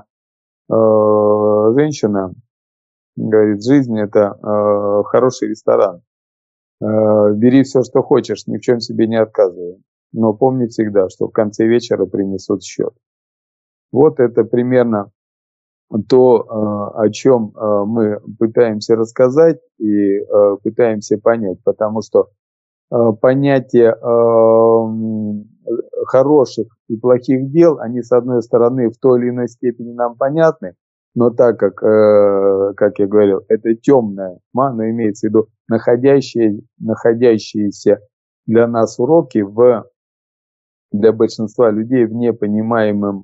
женщина, говорит, жизнь это хороший ресторан. Бери все, что хочешь, ни в чем себе не отказывай. Но помни всегда, что в конце вечера принесут счет. Вот это примерно то, о чем мы пытаемся рассказать и пытаемся понять, потому что понятие э, хороших и плохих дел, они, с одной стороны, в той или иной степени нам понятны, но так как, э, как я говорил, это темная тьма, но имеется в виду находящие, находящиеся для нас уроки в, для большинства людей в непонимаемом,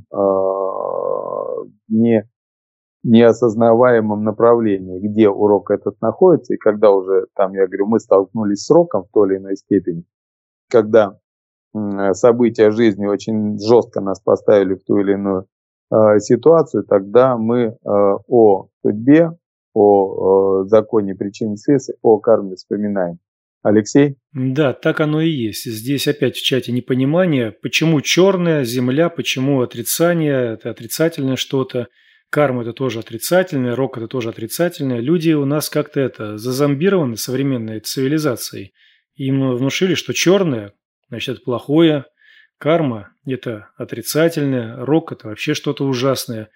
э, не неосознаваемом направлении, где урок этот находится, и когда уже, там, я говорю, мы столкнулись с уроком в той или иной степени, когда э, события жизни очень жестко нас поставили в ту или иную э, ситуацию, тогда мы э, о судьбе, о э, законе причин и следствий, о карме вспоминаем. Алексей? Да, так оно и есть. Здесь опять в чате непонимание, почему черная земля, почему отрицание, это отрицательное что-то. Карма – это тоже отрицательное, рок – это тоже отрицательное. Люди у нас как-то это зазомбированы современной цивилизацией. Им внушили, что черное – значит, это плохое, карма – это отрицательное, рок – это вообще что-то ужасное.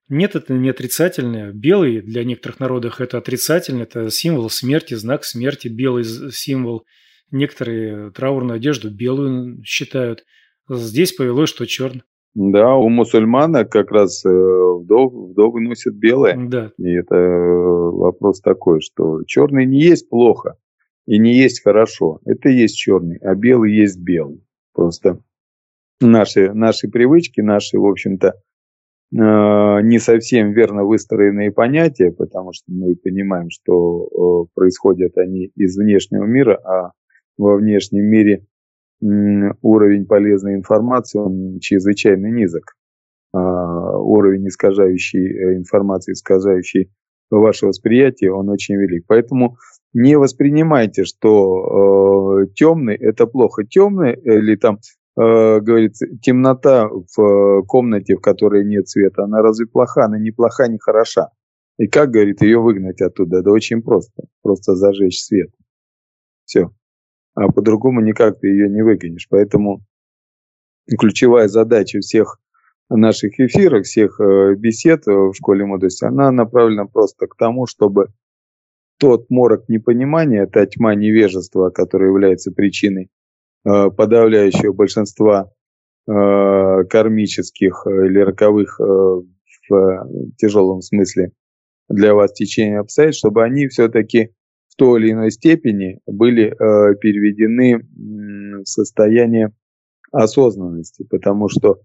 Нет, это не отрицательное. Белый для некоторых народов это отрицательно, это символ смерти, знак смерти, белый символ. Некоторые траурную одежду белую считают. Здесь повелось, что черный. Да, у мусульманок как раз вдов, вдовы носят белое. Да. И это вопрос такой, что черный не есть плохо и не есть хорошо. Это и есть черный, а белый есть белый. Просто наши, наши привычки, наши, в общем-то, не совсем верно выстроенные понятия, потому что мы понимаем, что происходят они из внешнего мира, а во внешнем мире уровень полезной информации он чрезвычайно низок. Уровень искажающей информации, искажающей ваше восприятие, он очень велик. Поэтому не воспринимайте, что э, темный это плохо. Темный или там э, говорится, темнота в комнате, в которой нет света, она разве плоха? Она не плоха, не хороша. И как, говорит, ее выгнать оттуда? Да очень просто. Просто зажечь свет. Все. А по-другому никак ты ее не выгонишь. Поэтому ключевая задача всех наших эфиров, всех бесед в школе мудрости, она направлена просто к тому, чтобы тот морок непонимания, та тьма невежества, которая является причиной подавляющего большинства кармических или роковых в тяжелом смысле для вас течения обстоятельств, чтобы они все-таки в той или иной степени были э, переведены в состояние осознанности, потому что,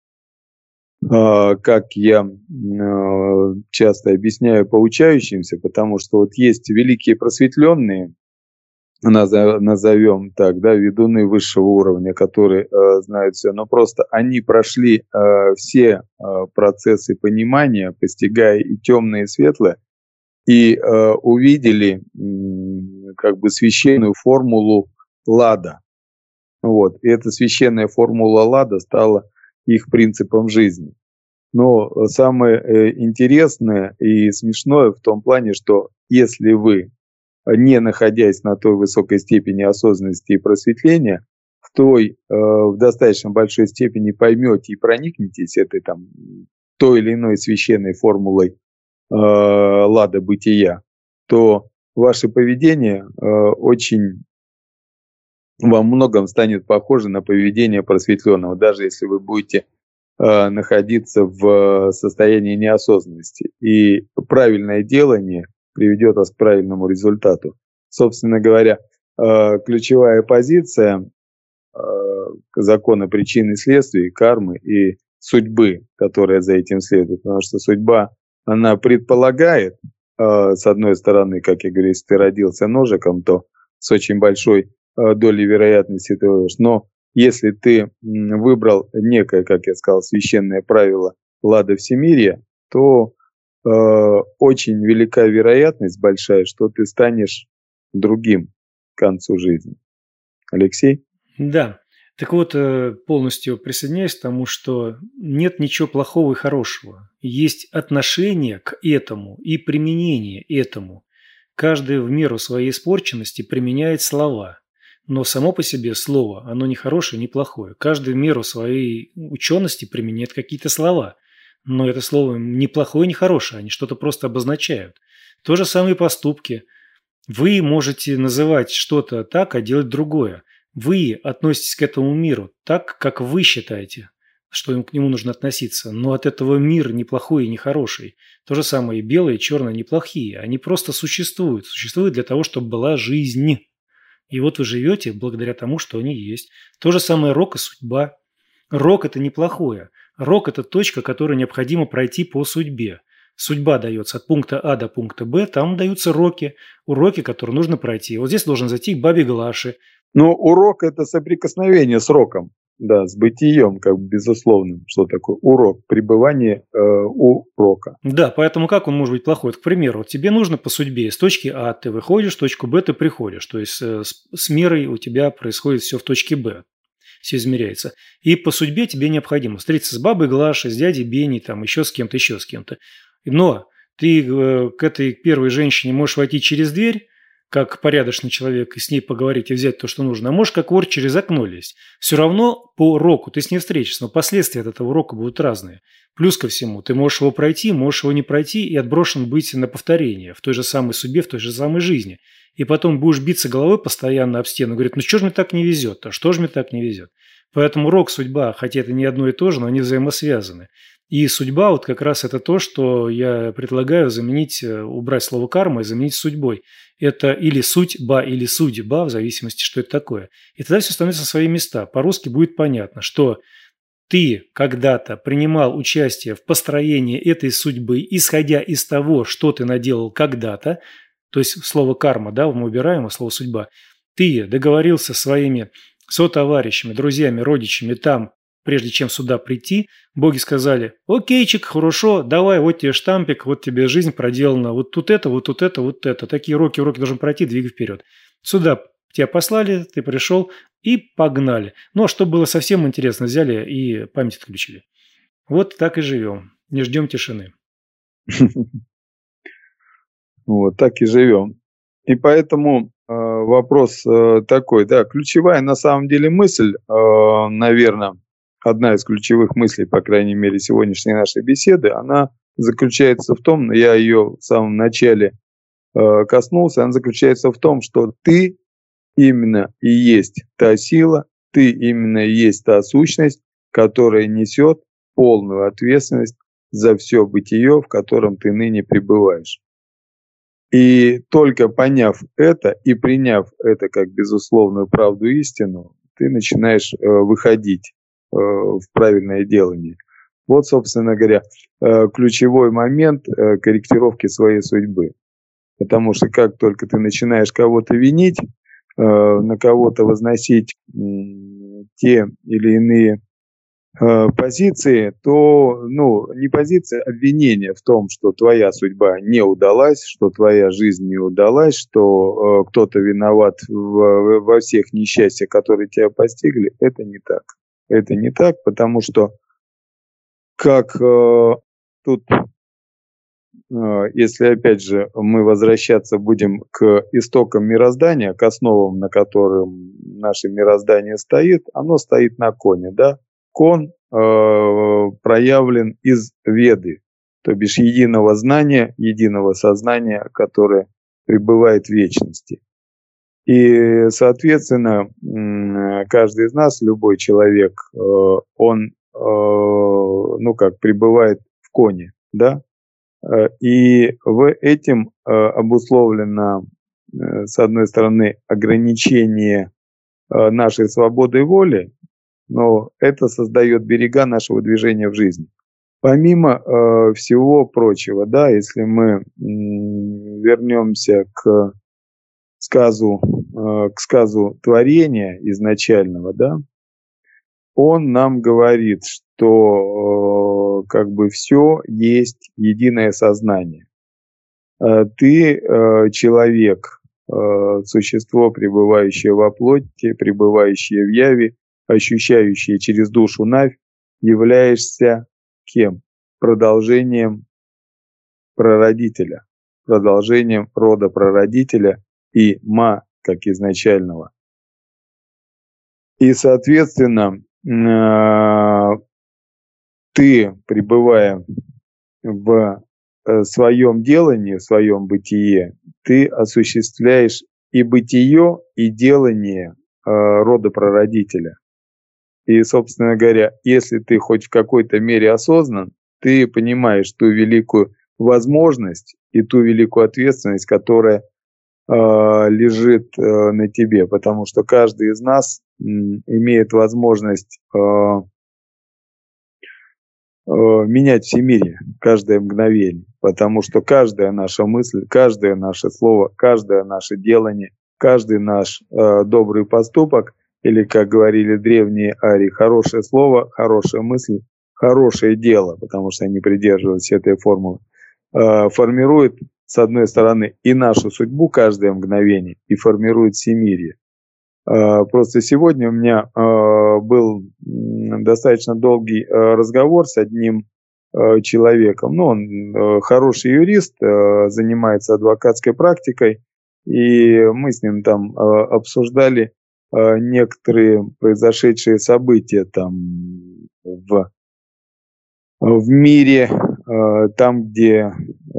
э, как я э, часто объясняю поучающимся, потому что вот есть великие просветленные, назовем так, да, ведуны высшего уровня, которые э, знают все, но просто они прошли э, все э, процессы понимания, постигая и темное, и светлое, и э, увидели э, как бы священную формулу Лада. Вот. И эта священная формула Лада стала их принципом жизни. Но самое э, интересное и смешное в том плане, что если вы, не находясь на той высокой степени осознанности и просветления, в той, э, в достаточно большой степени поймете и проникнетесь этой там той или иной священной формулой лада бытия, то ваше поведение э, очень во многом станет похоже на поведение просветленного, даже если вы будете э, находиться в состоянии неосознанности. И правильное делание приведет вас к правильному результату. Собственно говоря, э, ключевая позиция э, закона причин и следствий, кармы и судьбы, которая за этим следует, потому что судьба она предполагает, э, с одной стороны, как я говорю, если ты родился ножиком, то с очень большой э, долей вероятности ты выйдешь. Но если ты выбрал некое, как я сказал, священное правило Лада Всемирья, то э, очень велика вероятность большая, что ты станешь другим к концу жизни. Алексей? Да. Так вот, полностью присоединяюсь к тому, что нет ничего плохого и хорошего. Есть отношение к этому и применение этому. Каждый в меру своей испорченности применяет слова. Но само по себе слово, оно не хорошее, не плохое. Каждый в меру своей учености применяет какие-то слова. Но это слово не плохое, не хорошее, они что-то просто обозначают. То же самое и поступки. Вы можете называть что-то так, а делать другое. Вы относитесь к этому миру так, как вы считаете, что к нему нужно относиться. Но от этого мир не плохой и не хороший. То же самое и белые, и черные не плохие. Они просто существуют. Существуют для того, чтобы была жизнь. И вот вы живете благодаря тому, что они есть. То же самое рок и судьба. Рок – это неплохое. Рок – это точка, которую необходимо пройти по судьбе. Судьба дается от пункта А до пункта Б, там даются роки. Уроки, которые нужно пройти. Вот здесь должен зайти к бабе Глаше. Ну, урок – это соприкосновение с роком, да, с бытием, как бы безусловным. Что такое урок? Пребывание э, у рока. Да, поэтому как он может быть плохой? К примеру, вот тебе нужно по судьбе с точки А ты выходишь, в точку Б ты приходишь. То есть э, с, с мерой у тебя происходит все в точке Б. Все измеряется. И по судьбе тебе необходимо встретиться с бабой Глашей, с дядей Беней, там еще с кем-то, еще с кем-то. Но ты э, к этой первой женщине можешь войти через дверь, как порядочный человек, и с ней поговорить и взять то, что нужно, а можешь как вор через окно лезть. Все равно по уроку ты с ней встретишься, но последствия от этого урока будут разные. Плюс ко всему, ты можешь его пройти, можешь его не пройти и отброшен быть на повторение в той же самой судьбе, в той же самой жизни. И потом будешь биться головой постоянно об стену, говорит, ну что же мне так не везет, а что же мне так не везет. Поэтому урок, судьба, хотя это не одно и то же, но они взаимосвязаны. И судьба вот как раз это то, что я предлагаю заменить, убрать слово карма и заменить судьбой. Это или судьба, или судьба, в зависимости, что это такое. И тогда все становится на свои места. По-русски будет понятно, что ты когда-то принимал участие в построении этой судьбы, исходя из того, что ты наделал когда-то, то есть слово карма, да, мы убираем, а слово судьба. Ты договорился со своими сотоварищами, друзьями, родичами там, прежде чем сюда прийти, боги сказали, окейчик, хорошо, давай, вот тебе штампик, вот тебе жизнь проделана, вот тут это, вот тут это, вот это. Такие уроки, уроки должен пройти, двигай вперед. Сюда тебя послали, ты пришел и погнали. Ну, а что было совсем интересно, взяли и память отключили. Вот так и живем, не ждем тишины. Вот так и живем. И поэтому э, вопрос э, такой, да, ключевая на самом деле мысль, э, наверное, одна из ключевых мыслей, по крайней мере, сегодняшней нашей беседы, она заключается в том, я ее в самом начале э, коснулся, она заключается в том, что ты именно и есть та сила, ты именно и есть та сущность, которая несет полную ответственность за все бытие, в котором ты ныне пребываешь. И только поняв это и приняв это как безусловную правду и истину, ты начинаешь э, выходить э, в правильное делание. Вот, собственно говоря, э, ключевой момент э, корректировки своей судьбы. Потому что как только ты начинаешь кого-то винить, э, на кого-то возносить э, те или иные позиции, то, ну, не позиция, а обвинение в том, что твоя судьба не удалась, что твоя жизнь не удалась, что э, кто-то виноват в, во всех несчастьях, которые тебя постигли, это не так. Это не так, потому что как э, тут, э, если опять же мы возвращаться будем к истокам мироздания, к основам, на котором наше мироздание стоит, оно стоит на коне, да? Кон э, проявлен из Веды, то бишь единого знания, единого сознания, которое пребывает в вечности. И, соответственно, каждый из нас, любой человек, э, он, э, ну как, пребывает в коне, да? И в этим э, обусловлено, э, с одной стороны, ограничение э, нашей свободы воли, но это создает берега нашего движения в жизни. Помимо э, всего прочего, да, если мы м, вернемся к сказу, э, к сказу творения изначального, да, он нам говорит, что э, как бы все есть единое сознание. Э, ты э, человек, э, существо, пребывающее во плоти, пребывающее в яви, ощущающее через душу Навь, являешься кем? Продолжением прародителя, продолжением рода прародителя и ма, как изначального. И, соответственно, ты, пребывая в своем делании, в своем бытие, ты осуществляешь и бытие, и делание рода прародителя. И, собственно говоря, если ты хоть в какой-то мере осознан, ты понимаешь ту великую возможность и ту великую ответственность, которая э, лежит э, на тебе, потому что каждый из нас э, имеет возможность э, э, менять всемирье каждое мгновение, потому что каждая наша мысль, каждое наше слово, каждое наше делание, каждый наш э, добрый поступок, или, как говорили древние арии, хорошее слово, хорошая мысль, хорошее дело, потому что они придерживались этой формулы, э, формирует, с одной стороны, и нашу судьбу каждое мгновение, и формирует всемирье. Э, просто сегодня у меня э, был достаточно долгий э, разговор с одним э, человеком. Ну, он э, хороший юрист, э, занимается адвокатской практикой, и мы с ним там обсуждали некоторые произошедшие события там в, в мире, там, где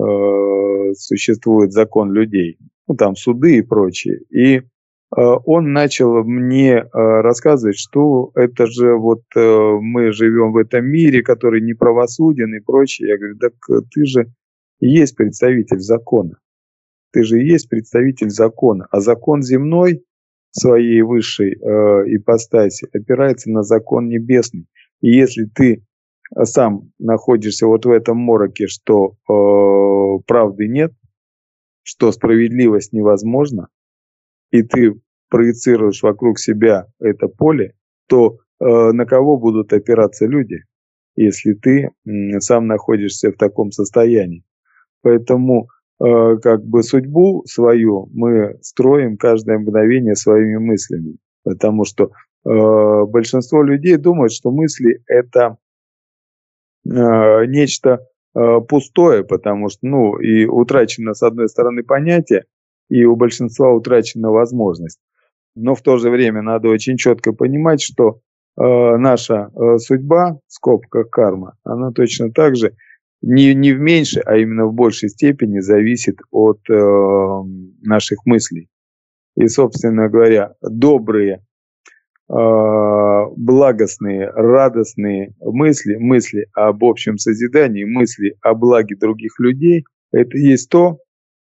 существует закон людей, ну, там суды и прочее. И он начал мне рассказывать, что это же вот мы живем в этом мире, который неправосуден и прочее. Я говорю, так ты же и есть представитель закона. Ты же и есть представитель закона. А закон земной в своей высшей ипостаси опирается на закон небесный. И если ты сам находишься вот в этом мороке, что э, правды нет, что справедливость невозможна, и ты проецируешь вокруг себя это поле, то э, на кого будут опираться люди, если ты э, сам находишься в таком состоянии. Поэтому э, как бы судьбу свою мы строим каждое мгновение своими мыслями. Потому что э, большинство людей думают, что мысли – это э, нечто э, пустое, потому что ну, и утрачено, с одной стороны, понятие, и у большинства утрачена возможность. Но в то же время надо очень четко понимать, что э, наша э, судьба, в скобках карма, она точно так же не, не в меньшей, а именно в большей степени зависит от э, наших мыслей. И, собственно говоря, добрые, э, благостные, радостные мысли, мысли об общем созидании, мысли о благе других людей, это есть то,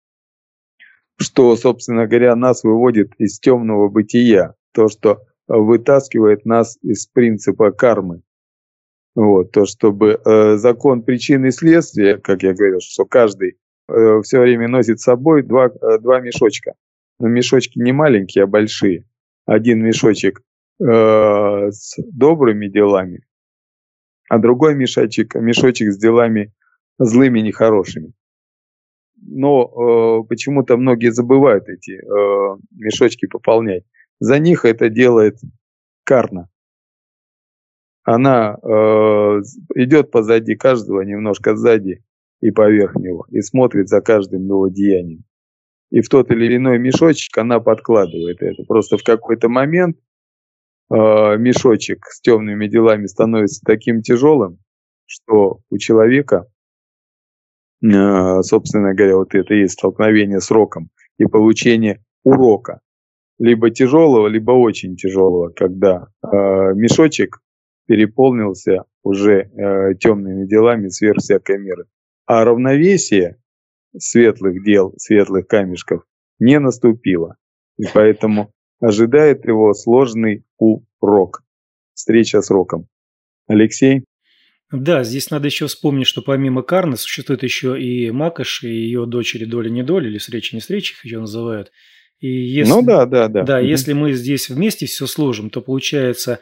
что, собственно говоря, нас выводит из темного бытия, то, что вытаскивает нас из принципа кармы. Вот, то, чтобы э, закон причины и следствия, как я говорил, что каждый э, все время носит с собой два, э, два мешочка. Но мешочки не маленькие, а большие. Один мешочек э, с добрыми делами, а другой мешочек, мешочек с делами злыми, нехорошими. Но э, почему-то многие забывают эти э, мешочки пополнять. За них это делает карма. Она э, идет позади каждого, немножко сзади и поверх него, и смотрит за каждым его деянием. И в тот или иной мешочек она подкладывает это. Просто в какой-то момент э, мешочек с темными делами становится таким тяжелым, что у человека, собственно говоря, вот это и есть столкновение с роком и получение урока. Либо тяжелого, либо очень тяжелого, когда э, мешочек переполнился уже э, темными делами сверх всякой меры. А равновесие светлых дел, светлых камешков не наступило. И поэтому ожидает его сложный урок. Встреча с роком. Алексей? Да, здесь надо еще вспомнить, что помимо Карны существует еще и Макаш, и ее дочери доля-недоля, или встреча-не встреча, их еще называют. И если, ну да, да, да. Да, угу. Если мы здесь вместе все сложим, то получается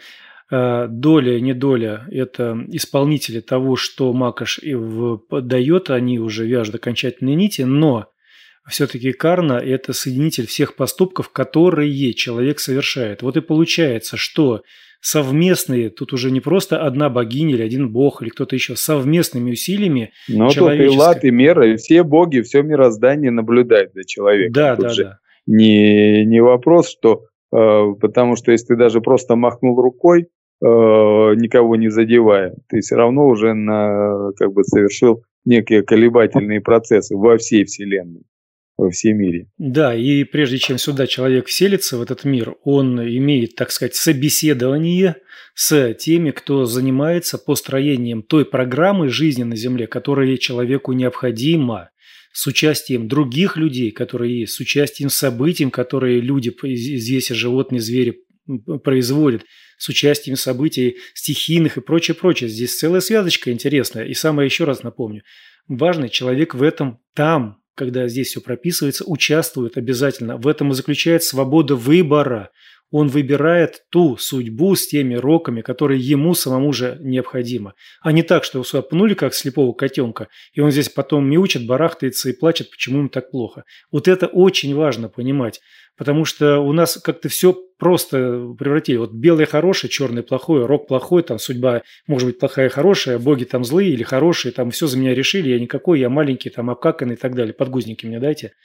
доля-недоля – это исполнители того, что Макаш и дает, они уже вяжут окончательные нити, но все-таки Карна – это соединитель всех поступков, которые человек совершает. Вот и получается, что совместные, тут уже не просто одна богиня или один бог или кто-то еще, совместными усилиями но человеческое... тут и лад, и мера, и все боги, все мироздание наблюдает за человеком. Да, тут да, же да. Не, не вопрос, что э, потому что если ты даже просто махнул рукой, э, никого не задевая, ты все равно уже на, как бы совершил некие колебательные процессы во всей Вселенной, во всем мире. Да, и прежде чем сюда человек вселится, в этот мир, он имеет, так сказать, собеседование с теми, кто занимается построением той программы жизни на Земле, которая человеку необходима, с участием других людей, которые есть, с участием событий, которые люди, здесь и животные, звери производят, с участием событий стихийных и прочее, прочее. Здесь целая связочка интересная. И самое еще раз напомню, важный человек в этом там, когда здесь все прописывается, участвует обязательно. В этом и заключается свобода выбора. Он выбирает ту судьбу с теми роками, которые ему самому же необходимо. А не так, что его пнули, как слепого котенка, и он здесь потом мяучит, барахтается и плачет, почему ему так плохо. Вот это очень важно понимать, потому что у нас как-то все просто превратили. Вот белое хорошее, черное плохое, рок плохой, там судьба может быть плохая и хорошая, боги там злые или хорошие, там все за меня решили, я никакой, я маленький, там обкаканный и так далее, подгузники мне дайте.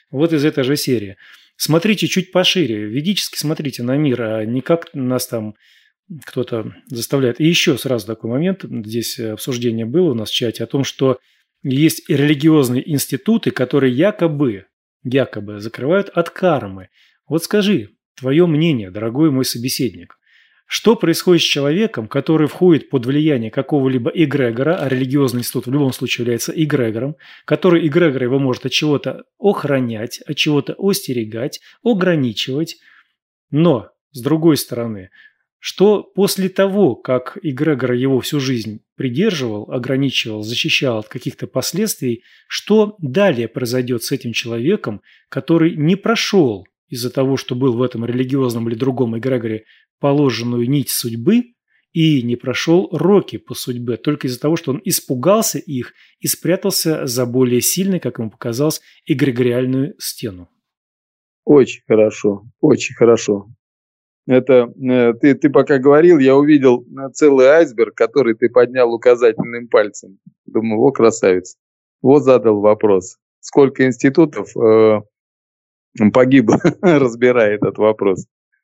Вот из этой же серии. Смотрите чуть пошире, ведически смотрите на мир, а не как нас там кто-то заставляет. И еще сразу такой момент, здесь обсуждение было у нас в чате о том, что есть религиозные институты, которые якобы, якобы закрывают от кармы. Вот скажи, твое мнение, дорогой мой собеседник, что происходит с человеком, который входит под влияние какого-либо эгрегора, а религиозный институт в любом случае является эгрегором, который эгрегор его может от чего-то охранять, от чего-то остерегать, ограничивать. Но, с другой стороны, что после того, как эгрегор его всю жизнь придерживал, ограничивал, защищал от каких-то последствий, что далее произойдет с этим человеком, который не прошел из-за того, что был в этом религиозном или другом эгрегоре положенную нить судьбы и не прошел роки по судьбе, только из-за того, что он испугался их и спрятался за более сильной, как ему показалось, эгрегориальную стену. Очень хорошо, очень хорошо. Это э, ты, ты пока говорил, я увидел целый айсберг, который ты поднял указательным пальцем. Думаю, о, красавец. Вот задал вопрос. Сколько институтов э, погибло, разбирая этот вопрос.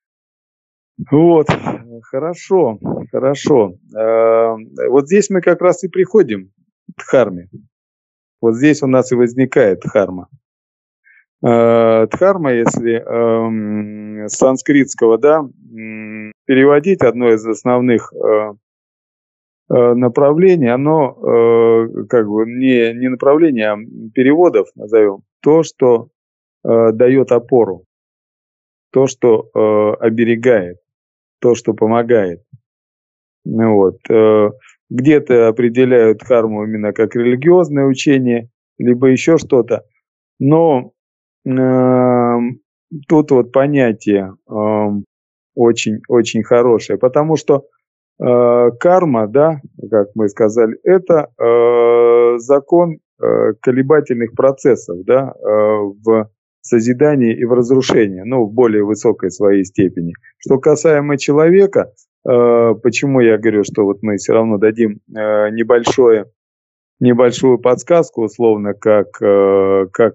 Вот, хорошо, хорошо. Э, вот здесь мы как раз и приходим к дхарме. Вот здесь у нас и возникает дхарма. Э, дхарма, если э, с санскритского, да, переводить, одно из основных э, э, направлений, оно э, как бы не, не направление, а переводов, назовем, то, что э, дает опору, то, что э, оберегает, то, что помогает. Ну, вот. э, где-то определяют дхарму именно как религиозное учение, либо еще что-то, но э, тут вот понятие очень-очень э, хорошее, потому что э, карма, да, как мы сказали, это э, закон э, колебательных процессов, да, э, в созидании и в разрушении, ну, в более высокой своей степени. Что касаемо человека, э, почему я говорю, что вот мы все равно дадим э, небольшое, небольшую подсказку, условно, как, э, как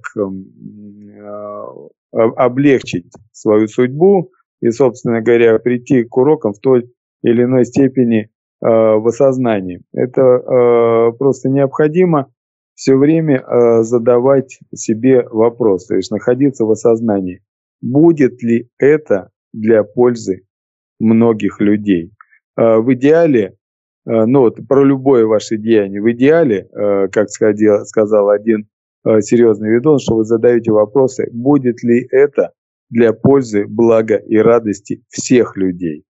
э, облегчить свою судьбу и, собственно говоря, прийти к урокам в той или иной степени э, в осознании. Это э, просто необходимо все время э, задавать себе вопрос, то есть находиться в осознании. Будет ли это для пользы многих людей? Э, в идеале, э, ну вот про любое ваше деяние, в идеале, э, как сходил, сказал один э, серьезный ведун, что вы задаете вопросы, будет ли это для пользы, блага и радости всех людей?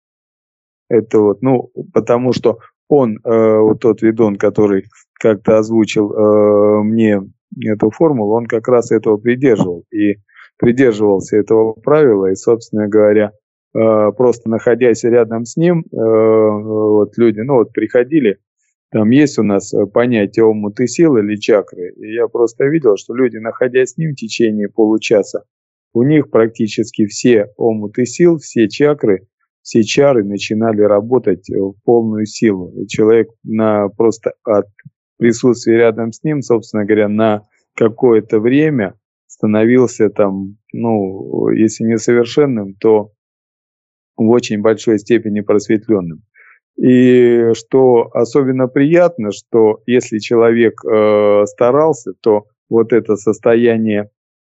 Это вот, ну, потому что он, э, вот тот ведун, который как-то озвучил э, мне эту формулу, он как раз этого придерживал и придерживался этого правила, и, собственно говоря, э, просто находясь рядом с ним, э, вот люди, ну вот приходили, там есть у нас понятие омуты сил или чакры, и я просто видел, что люди, находясь с ним в течение получаса, у них практически все омуты сил, все чакры, все чары начинали работать в полную силу. И человек на, просто от присутствия рядом с ним, собственно говоря, на какое-то время становился там, ну, если не совершенным, то в очень большой степени просветленным. И что особенно приятно, что если человек э, старался, то вот это состояние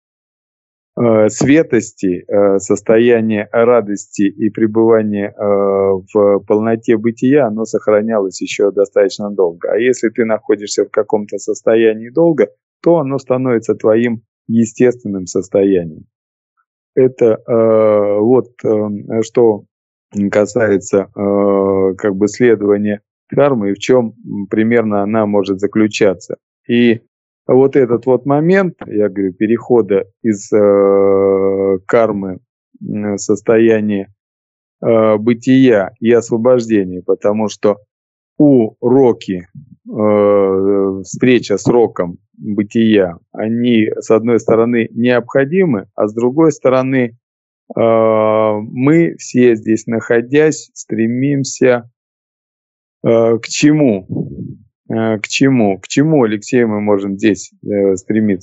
светости, состояние радости и пребывания в полноте бытия, оно сохранялось еще достаточно долго. А если ты находишься в каком-то состоянии долго, то оно становится твоим естественным состоянием. Это вот что касается как бы следования дхармы и в чем примерно она может заключаться. И вот этот вот момент, я говорю, перехода из э, кармы в состояние э, бытия и освобождения, потому что у роки, э, встреча с роком бытия, они, с одной стороны, необходимы, а с другой стороны, э, мы все здесь находясь, стремимся э, к чему? К чему? К чему, Алексей, мы можем здесь э, стремиться?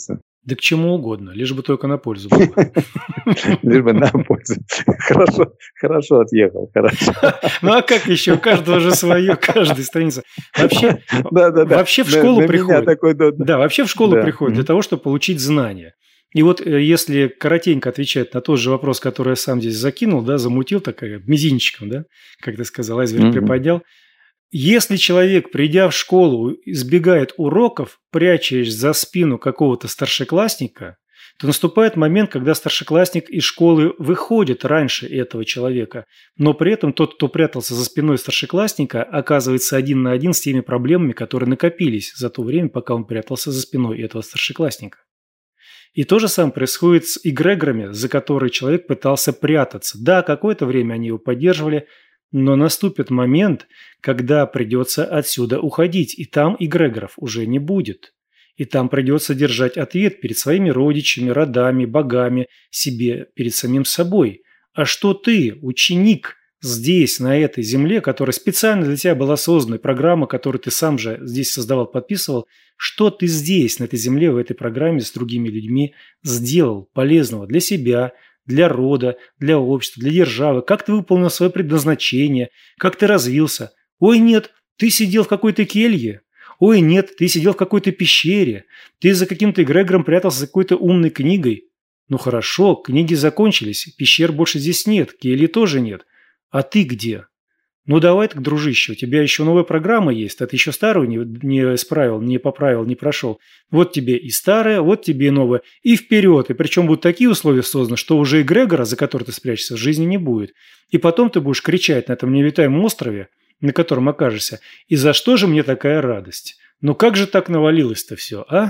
Да к чему угодно, лишь бы только на пользу было. Лишь бы на пользу. Хорошо, хорошо отъехал, хорошо. Ну а как еще? У каждого же свое, каждая страница. Вообще, Да, да, да. вообще в школу приходит. Такой, да, Да, вообще в школу да. приходит для того, чтобы получить знания. И вот э, если коротенько отвечать на тот же вопрос, который я сам здесь закинул, да, замутил так э, мизинчиком, да, как ты сказал, айсберг Мгм. приподнял. Если человек, придя в школу, избегает уроков, прячась за спину какого-то старшеклассника, то наступает момент, когда старшеклассник из школы выходит раньше этого человека, но при этом тот, кто прятался за спиной старшеклассника, оказывается один на один с теми проблемами, которые накопились за то время, пока он прятался за спиной этого старшеклассника. И то же самое происходит с эгрегорами, за которые человек пытался прятаться. Да, какое-то время они его поддерживали, но наступит момент, когда придется отсюда уходить, и там эгрегоров уже не будет. И там придется держать ответ перед своими родичами, родами, богами, себе, перед самим собой. А что ты, ученик, здесь, на этой земле, которая специально для тебя была создана, программа, которую ты сам же здесь создавал, подписывал, что ты здесь, на этой земле, в этой программе с другими людьми сделал полезного для себя, для рода, для общества, для державы, как ты выполнил свое предназначение, как ты развился. Ой, нет, ты сидел в какой-то келье. Ой, нет, ты сидел в какой-то пещере. Ты за каким-то эгрегором прятался за какой-то умной книгой. Ну хорошо, книги закончились, пещер больше здесь нет, кельи тоже нет. А ты где? Ну давай так, дружище, у тебя еще новая программа есть, а ты еще старую не, не исправил, не поправил, не прошел. Вот тебе и старая, вот тебе и новая, и вперед. И причем будут такие условия созданы, что уже эгрегора, за который ты спрячешься, в жизни не будет. И потом ты будешь кричать на этом необитаемом острове, на котором окажешься, и за что же мне такая радость? Ну как же так навалилось-то все, а?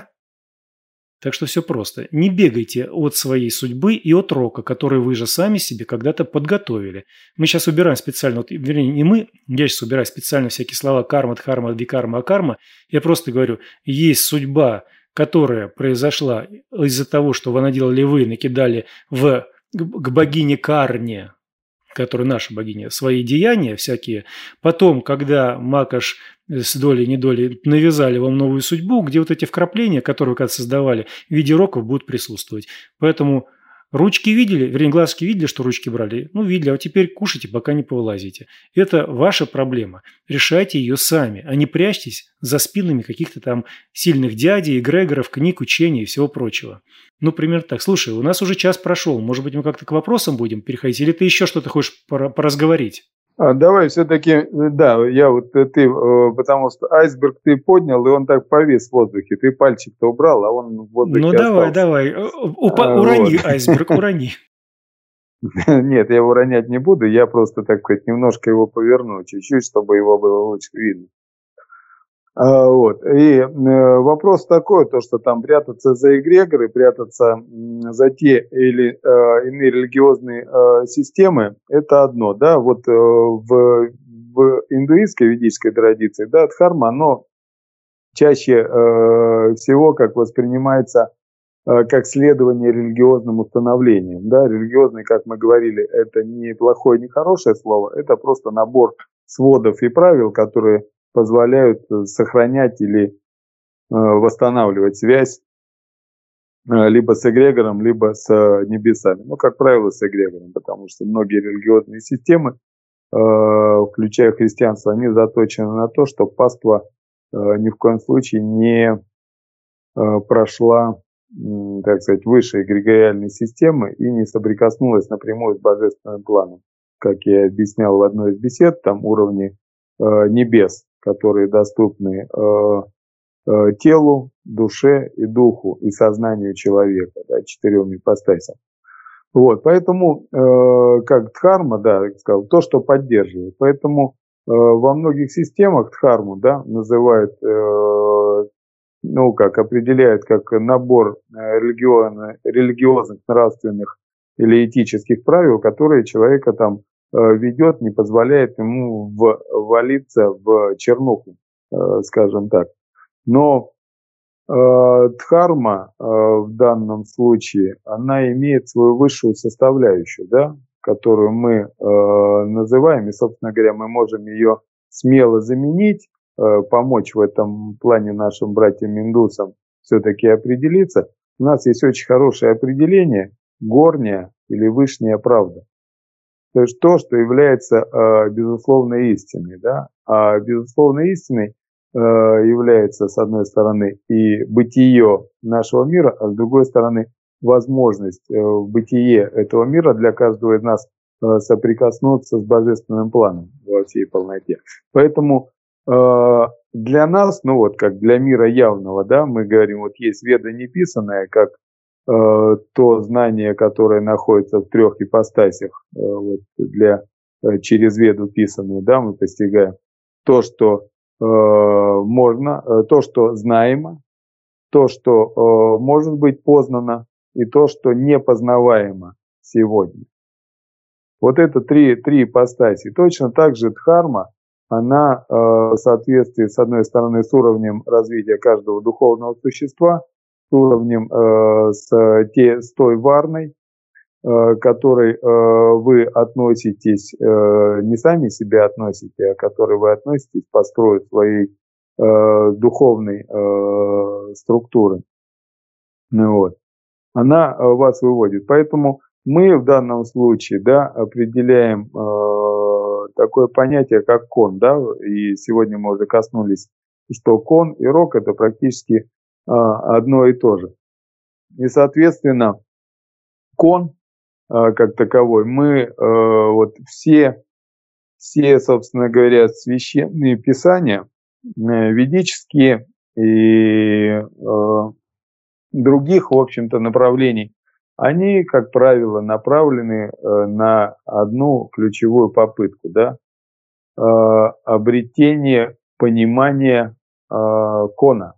Так что все просто. Не бегайте от своей судьбы и от рока, который вы же сами себе когда-то подготовили. Мы сейчас убираем специально, вот, вернее, не мы, я сейчас убираю специально всякие слова карма, дхарма, викарма, акарма. Я просто говорю, есть судьба, которая произошла из-за того, что вы наделали вы, накидали в, к богине Карне, которая наша богиня, свои деяния всякие. Потом, когда Макаш с долей-недолей навязали вам новую судьбу, где вот эти вкрапления, которые вы когда создавали, в виде роков будут присутствовать. Поэтому ручки видели, вернее, глазки видели, что ручки брали? Ну, видели, а вот теперь кушайте, пока не повылазите. Это ваша проблема. Решайте ее сами, а не прячьтесь за спинами каких-то там сильных дядей, эгрегоров, книг, учений и всего прочего. Ну, примерно так. Слушай, у нас уже час прошел. Может быть, мы как-то к вопросам будем переходить? Или ты еще что-то хочешь пора- поразговорить? А, давай все-таки, да, я вот э, ты, э, потому что айсберг ты поднял, и он так повис в воздухе. Ты пальчик-то убрал, а он в воздухе Ну, давай, остался. давай. Упа- А, урони, вот. айсберг, урони. Нет, я его ронять не буду, я просто, так сказать, немножко его поверну, чуть-чуть, чтобы его было лучше видно. А, вот. И э, вопрос такой, то, что там прятаться за эгрегоры, прятаться м, за те или э, иные религиозные э, системы, это одно, да, вот э, в, в индуистской ведической традиции, да, дхарма, оно чаще э, всего как воспринимается э, как следование религиозным установлениям, да, религиозный, как мы говорили, это не плохое, не хорошее слово, это просто набор сводов и правил, которые позволяют сохранять или э, восстанавливать связь э, либо с эгрегором, либо с э, небесами. Ну, как правило, с эгрегором, потому что многие религиозные системы, э, включая христианство, они заточены на то, чтобы паства э, ни в коем случае не э, прошла, э, так сказать, выше эгрегориальной системы и не соприкоснулась напрямую с божественным планом. Как я объяснял в одной из бесед, там уровни э, небес, которые доступны э, э, телу, душе и духу, и сознанию человека, да, четырем ипостасям. Вот, поэтому, э, как дхарма, да, я сказал, то, что поддерживает. Поэтому э, во многих системах дхарму, да, называют, э, ну, как определяют, как набор религиозных, религиозных, нравственных или этических правил, которые человека там ведет, не позволяет ему ввалиться в чернуху, скажем так. Но э, дхарма э, в данном случае, она имеет свою высшую составляющую, да, которую мы э, называем, и, собственно говоря, мы можем ее смело заменить, э, помочь в этом плане нашим братьям-индусам все-таки определиться. у нас есть очень хорошее определение горняя или вышняя правда. То есть то, что является э, безусловной истиной. Да? А безусловной истиной э, является, с одной стороны, и бытие нашего мира, а с другой стороны, возможность э, в бытие этого мира для каждого из нас э, соприкоснуться с божественным планом во всей полноте. Поэтому э, для нас, ну вот как для мира явного, да, мы говорим, вот есть веда неписанное, как то знание, которое находится в трех ипостасях, вот, для, через веду писанную, да, мы постигаем то, что э, можно, то, что знаемо, то, что э, может быть познано, и то, что непознаваемо сегодня. Вот это три, три ипостаси. Точно так же дхарма, она э, в соответствии, с одной стороны, с уровнем развития каждого духовного существа, с уровнем, э, с, те, с той варной, э, к которой э, вы относитесь, э, не сами себя относите, а к которой вы относитесь по строю своей э, духовной э, структуры. Ну, вот. Она э, вас выводит. Поэтому мы в данном случае, да, определяем э, такое понятие, как кон. Да? И сегодня мы уже коснулись, что кон и рок – это практически одно и то же. И, соответственно, кон как таковой, мы вот все, все, собственно говоря, священные писания, ведические и других, в общем-то, направлений, они, как правило, направлены на одну ключевую попытку, да, обретение понимания кона.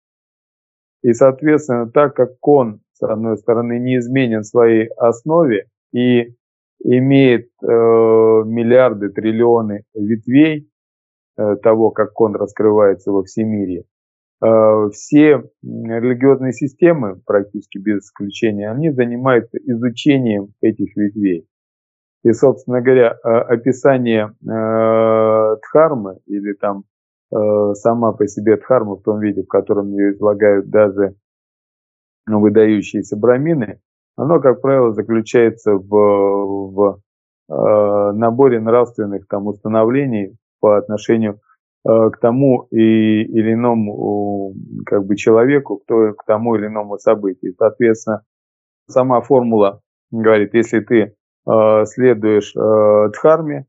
И, соответственно, так как кон, с одной стороны, неизменен в своей основе и имеет э, миллиарды, триллионы ветвей э, того, как кон раскрывается во всемирье, э, все религиозные системы, практически без исключения, они занимаются изучением этих ветвей. И, собственно говоря, описание э, дхармы или там сама по себе дхарма в том виде, в котором ее излагают даже ну, выдающиеся брамины, оно, как правило, заключается в, в э, наборе нравственных там, установлений по отношению э, к тому и, или иному как бы, человеку, к, к тому или иному событию. Соответственно, сама формула говорит, если ты э, следуешь э, дхарме,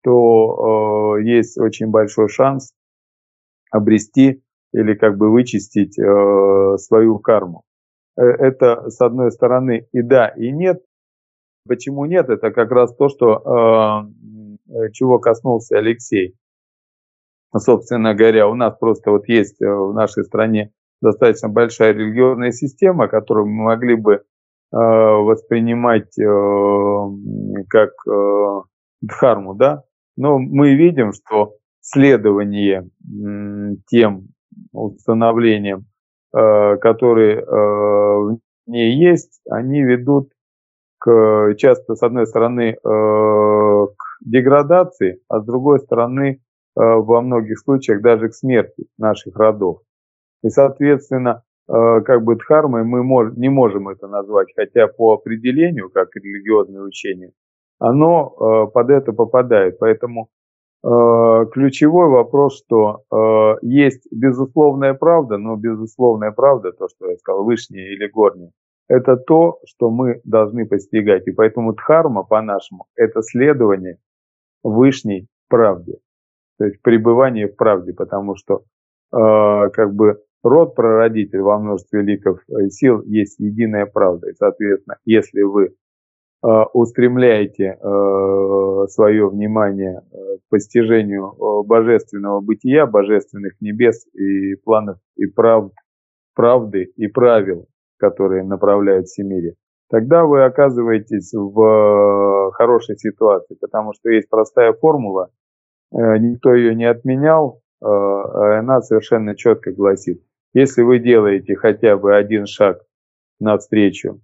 то э, есть очень большой шанс обрести или как бы вычистить э, свою карму. Это, с одной стороны, и да, и нет. Почему нет? Это как раз то, что, э, чего коснулся Алексей. Собственно говоря, у нас просто вот есть в нашей стране достаточно большая религиозная система, которую мы могли бы э, воспринимать э, как э, дхарму, да? Но мы видим, что следование тем установлениям, которые в ней есть, они ведут к, часто, с одной стороны, к деградации, а с другой стороны, во многих случаях даже к смерти наших родов. И, соответственно, как бы дхармой мы мож, не можем это назвать, хотя по определению, как религиозное учение, оно под это попадает. Поэтому ключевой вопрос, что э, есть безусловная правда, но безусловная правда, то, что я сказал, вышняя или горняя, это то, что мы должны постигать. И поэтому дхарма, по-нашему, это следование вышней правде, то есть пребывание в правде, потому что э, как бы род-прародитель во множестве ликов сил есть единая правда. И, соответственно, если вы устремляете свое внимание к постижению божественного бытия, божественных небес и планов и прав, правды и правил, которые направляют всемирье, тогда вы оказываетесь в хорошей ситуации, потому что есть простая формула, никто ее не отменял, она совершенно четко гласит: если вы делаете хотя бы один шаг навстречу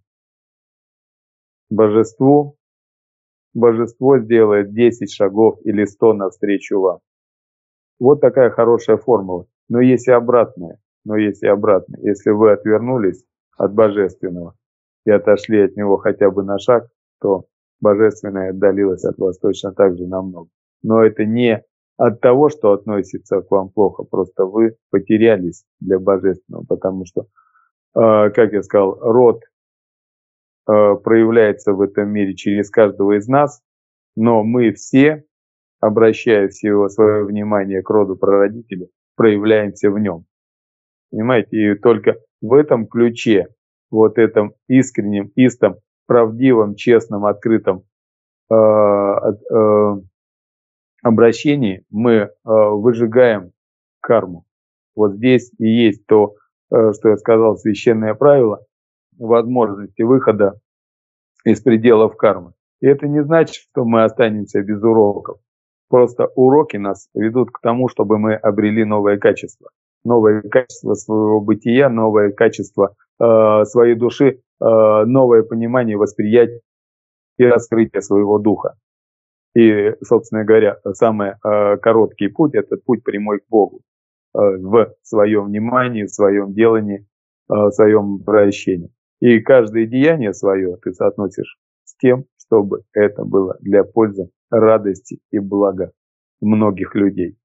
божеству, божество сделает десять шагов или сто навстречу вам. Вот такая хорошая формула. Но есть и обратная. Но есть и обратная. Если вы отвернулись от божественного и отошли от него хотя бы на шаг, то божественное отдалилось от вас точно так же намного. Но это не от того, что относится к вам плохо, просто вы потерялись для божественного, потому что, э, как я сказал, род э, проявляется в этом мире через каждого из нас, но мы все, обращая всего свое внимание к роду прародителя, проявляемся в нем. Понимаете? И только в этом ключе, вот этом искреннем, истом, правдивом, честном, открытом э, э, обращении мы э, выжигаем карму. Вот здесь и есть то, э, что я сказал, священное правило возможности выхода из пределов кармы. И это не значит, что мы останемся без уроков. Просто уроки нас ведут к тому, чтобы мы обрели новое качество. Новое качество своего бытия, новое качество э, своей души, э, новое понимание, восприятие и раскрытие своего духа. И, собственно говоря, самый э, короткий путь – это путь прямой к Богу. Э, в своем внимании, в своем делании, э, в своем обращении. И каждое деяние свое ты соотносишь с тем, чтобы это было для пользы, радости и блага многих людей.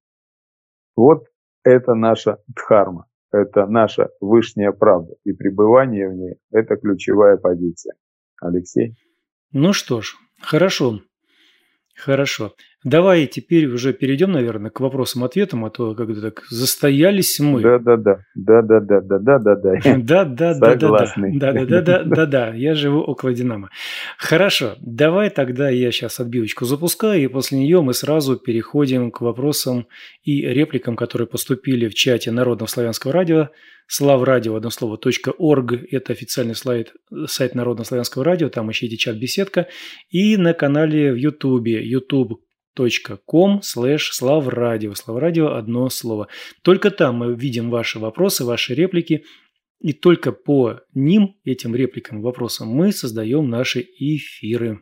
Вот это наша дхарма, это наша высшая правда. И пребывание в ней – это ключевая позиция. Алексей? Ну что ж, хорошо. Хорошо. Давай теперь уже перейдем, наверное, к вопросам-ответам, а то как-то так застоялись мы. Да-да-да, да-да-да-да-да-да. Да-да-да-да-да. Да-да-да-да-да-да. Я живу около Динамо. Хорошо. Давай тогда я сейчас отбивочку запускаю, и после нее мы сразу переходим к вопросам и репликам, которые поступили в чате Народного славянского радио. Славрадио, одно слово, .орг, это официальный сайт, сайт Народного славянского радио, там ищите чат-беседка, и на канале в Ютубе, youtube.com слэш славрадио, славрадио, одно слово. Только там мы видим ваши вопросы, ваши реплики, и только по ним, этим репликам и вопросам, мы создаем наши эфиры.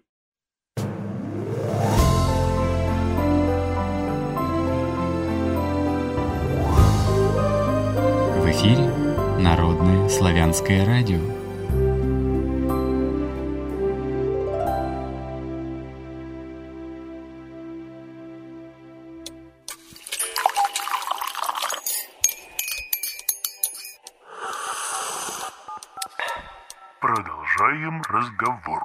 В эфире Народное славянское радио. Продолжаем разговор.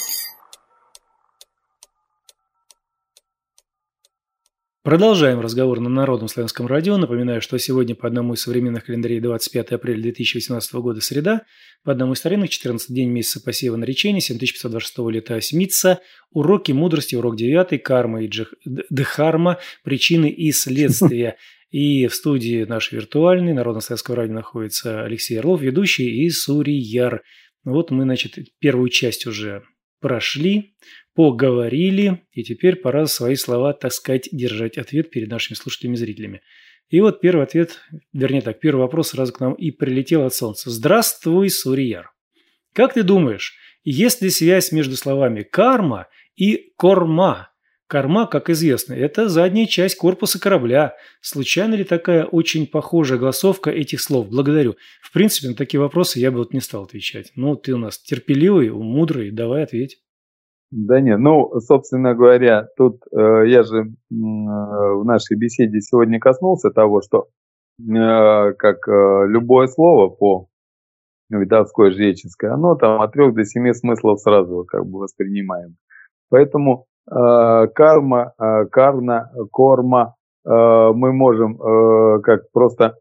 Продолжаем разговор на Народном славянском радио. Напоминаю, что сегодня по одному из современных календарей двадцать пятое апреля две тысячи восемнадцатого года среда, по одному из старинных четырнадцатый день месяца посева наречения, семь тысяч пятьсот двадцать шестого лета осьмица, уроки мудрости, урок девятый, карма и джих... дхарма, причины и следствия. И в студии нашей виртуальной Народного славянского радио находится Алексей Орлов, ведущий, и Сурияр. Вот мы, значит, первую часть уже прошли, поговорили, и теперь пора свои слова, так сказать, держать ответ перед нашими слушателями и зрителями. И вот первый ответ, вернее так, первый вопрос сразу к нам и прилетел от солнца. Здравствуй, Сурияр. Как ты думаешь, есть ли связь между словами «карма» и «корма»? Корма, как известно, это задняя часть корпуса корабля. Случайно ли такая очень похожая голосовка этих слов? Благодарю. В принципе, на такие вопросы я бы вот не стал отвечать. Ну, ты у нас терпеливый, мудрый, давай ответь. Да нет, ну, собственно говоря, тут э, я же э, в нашей беседе сегодня коснулся того, что э, как э, любое слово по видовской жреческой, оно там от трех до семи смыслов сразу как бы воспринимаем. Поэтому э, карма, э, карна, корма э, мы можем э, как просто,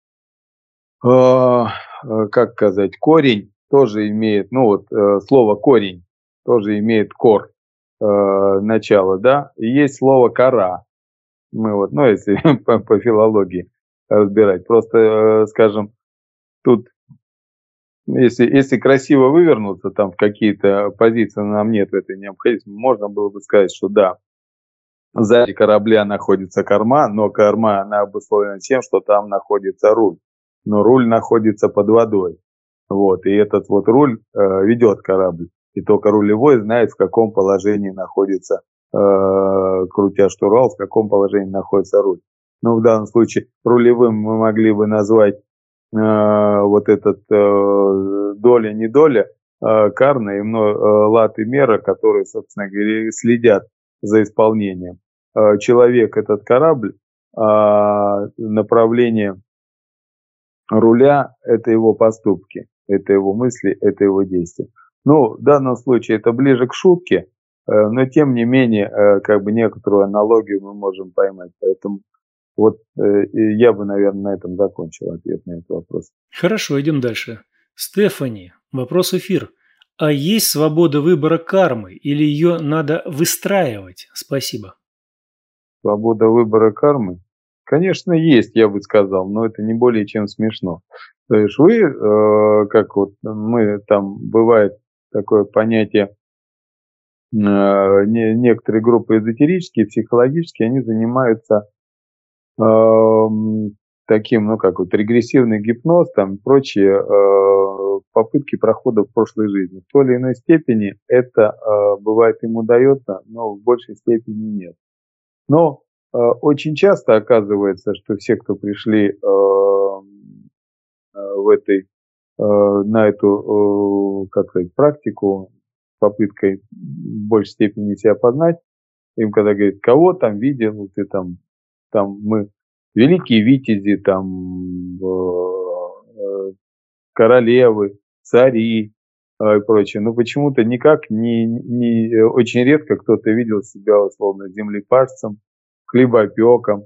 э, как сказать, корень тоже имеет, ну вот э, слово корень тоже имеет кор, э, начало, да, и есть слово кора. Мы вот, ну, если по, по филологии разбирать, просто, э, скажем, тут, если, если красиво вывернуться там в какие-то позиции, нам нет этой необходимости, можно было бы сказать, что да, сзади корабля находится корма, но корма, она обусловлена тем, что там находится руль, но руль находится под водой, вот, и этот вот руль э, ведет корабль. И только рулевой знает, в каком положении находится, э, крутя штурвал, в каком положении находится руль. Ну, в данном случае рулевым мы могли бы назвать вот этот доля-недоля карна и лад и мера, которые, собственно говоря, следят за исполнением. Человек – этот корабль, а направление руля – это его поступки, это его мысли, это его действия. Ну, в данном случае это ближе к шутке, но тем не менее, как бы некоторую аналогию мы можем поймать. Поэтому вот я бы, наверное, на этом закончил ответ на этот вопрос. Хорошо, идем дальше. Стефани, вопрос эфир. А есть свобода выбора кармы или ее надо выстраивать? Спасибо. Свобода выбора кармы? Конечно, есть, я бы сказал, но это не более чем смешно. То есть вы, э, как вот мы, там бывает такое понятие, э, не, некоторые группы эзотерические, психологические, они занимаются э, таким, ну как вот регрессивный гипноз, там и прочие э, попытки прохода в прошлой жизни. В той или иной степени это э, бывает им удается, но в большей степени нет. Но э, очень часто оказывается, что все, кто пришли э, в этой, э, на эту, э, как сказать, практику с попыткой в большей степени себя познать, им когда говорят, кого там видел, ты там, там мы великие витязи, там э, королевы, цари э, и прочее. Но почему-то никак не, не очень редко кто-то видел себя условно землепашцем, хлебопеком,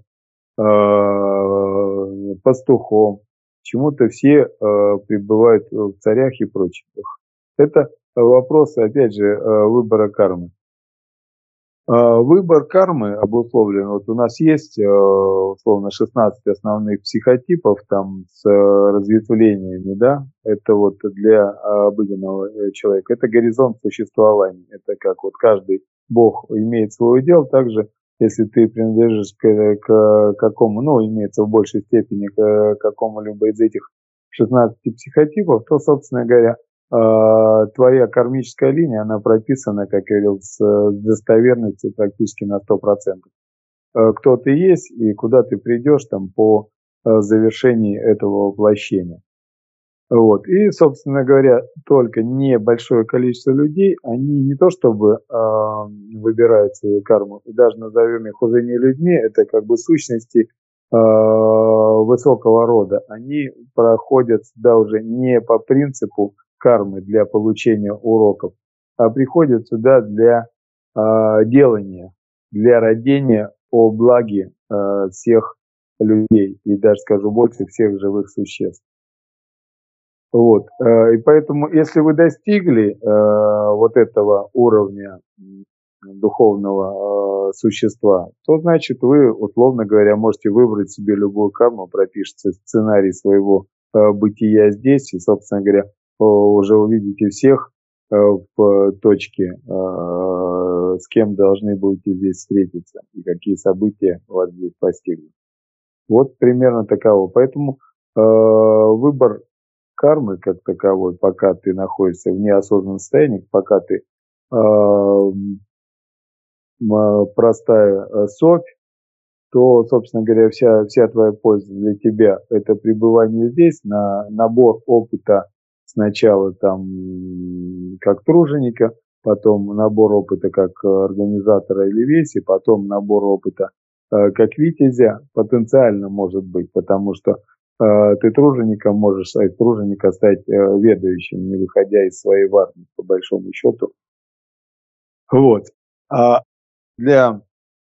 э, пастухом. Почему-то все э, пребывают в царях и прочих. Это вопрос, опять же, э, выбора кармы. Выбор кармы обусловлен. Вот у нас есть условно шестнадцать основных психотипов там с разветвлениями, да. Это вот для обыденного человека. Это горизонт существования. Это как вот каждый бог имеет свой удел. Также, если ты принадлежишь к, к какому, ну, имеется в большей степени к какому-либо из этих шестнадцати психотипов, то, собственно говоря, твоя кармическая линия, она прописана, как я говорил, с достоверностью практически на сто процентов. Кто ты есть и куда ты придешь там по завершении этого воплощения. Вот. И, собственно говоря, только небольшое количество людей, они не то чтобы э, выбирают свою карму, и даже назовем их уже не людьми, это как бы сущности э, высокого рода. Они проходят сюда уже не по принципу кармы для получения уроков, а приходят сюда для э, делания, для родения о благе э, всех людей и даже, скажу больше, всех живых существ. Вот. Э, и поэтому, если вы достигли э, вот этого уровня духовного э, существа, то, значит, вы, условно говоря, можете выбрать себе любую карму, пропишите сценарий своего э, бытия здесь и, собственно говоря, уже увидите всех э, в точке, э, с кем должны будете здесь встретиться и какие события вас здесь постигнут. Вот примерно таково. Поэтому э, выбор кармы как таковой, пока ты находишься в неосознанном состоянии, пока ты э, простая совь, то, собственно говоря, вся, вся твоя польза для тебя – это пребывание здесь, на набор опыта сначала там как труженика, потом набор опыта как организатора или веси, потом набор опыта э, как витязя потенциально может быть, потому что э, ты тружеником можешь стать, труженика стать э, ведающим, не выходя из своей варны, по большому счету. Вот. А для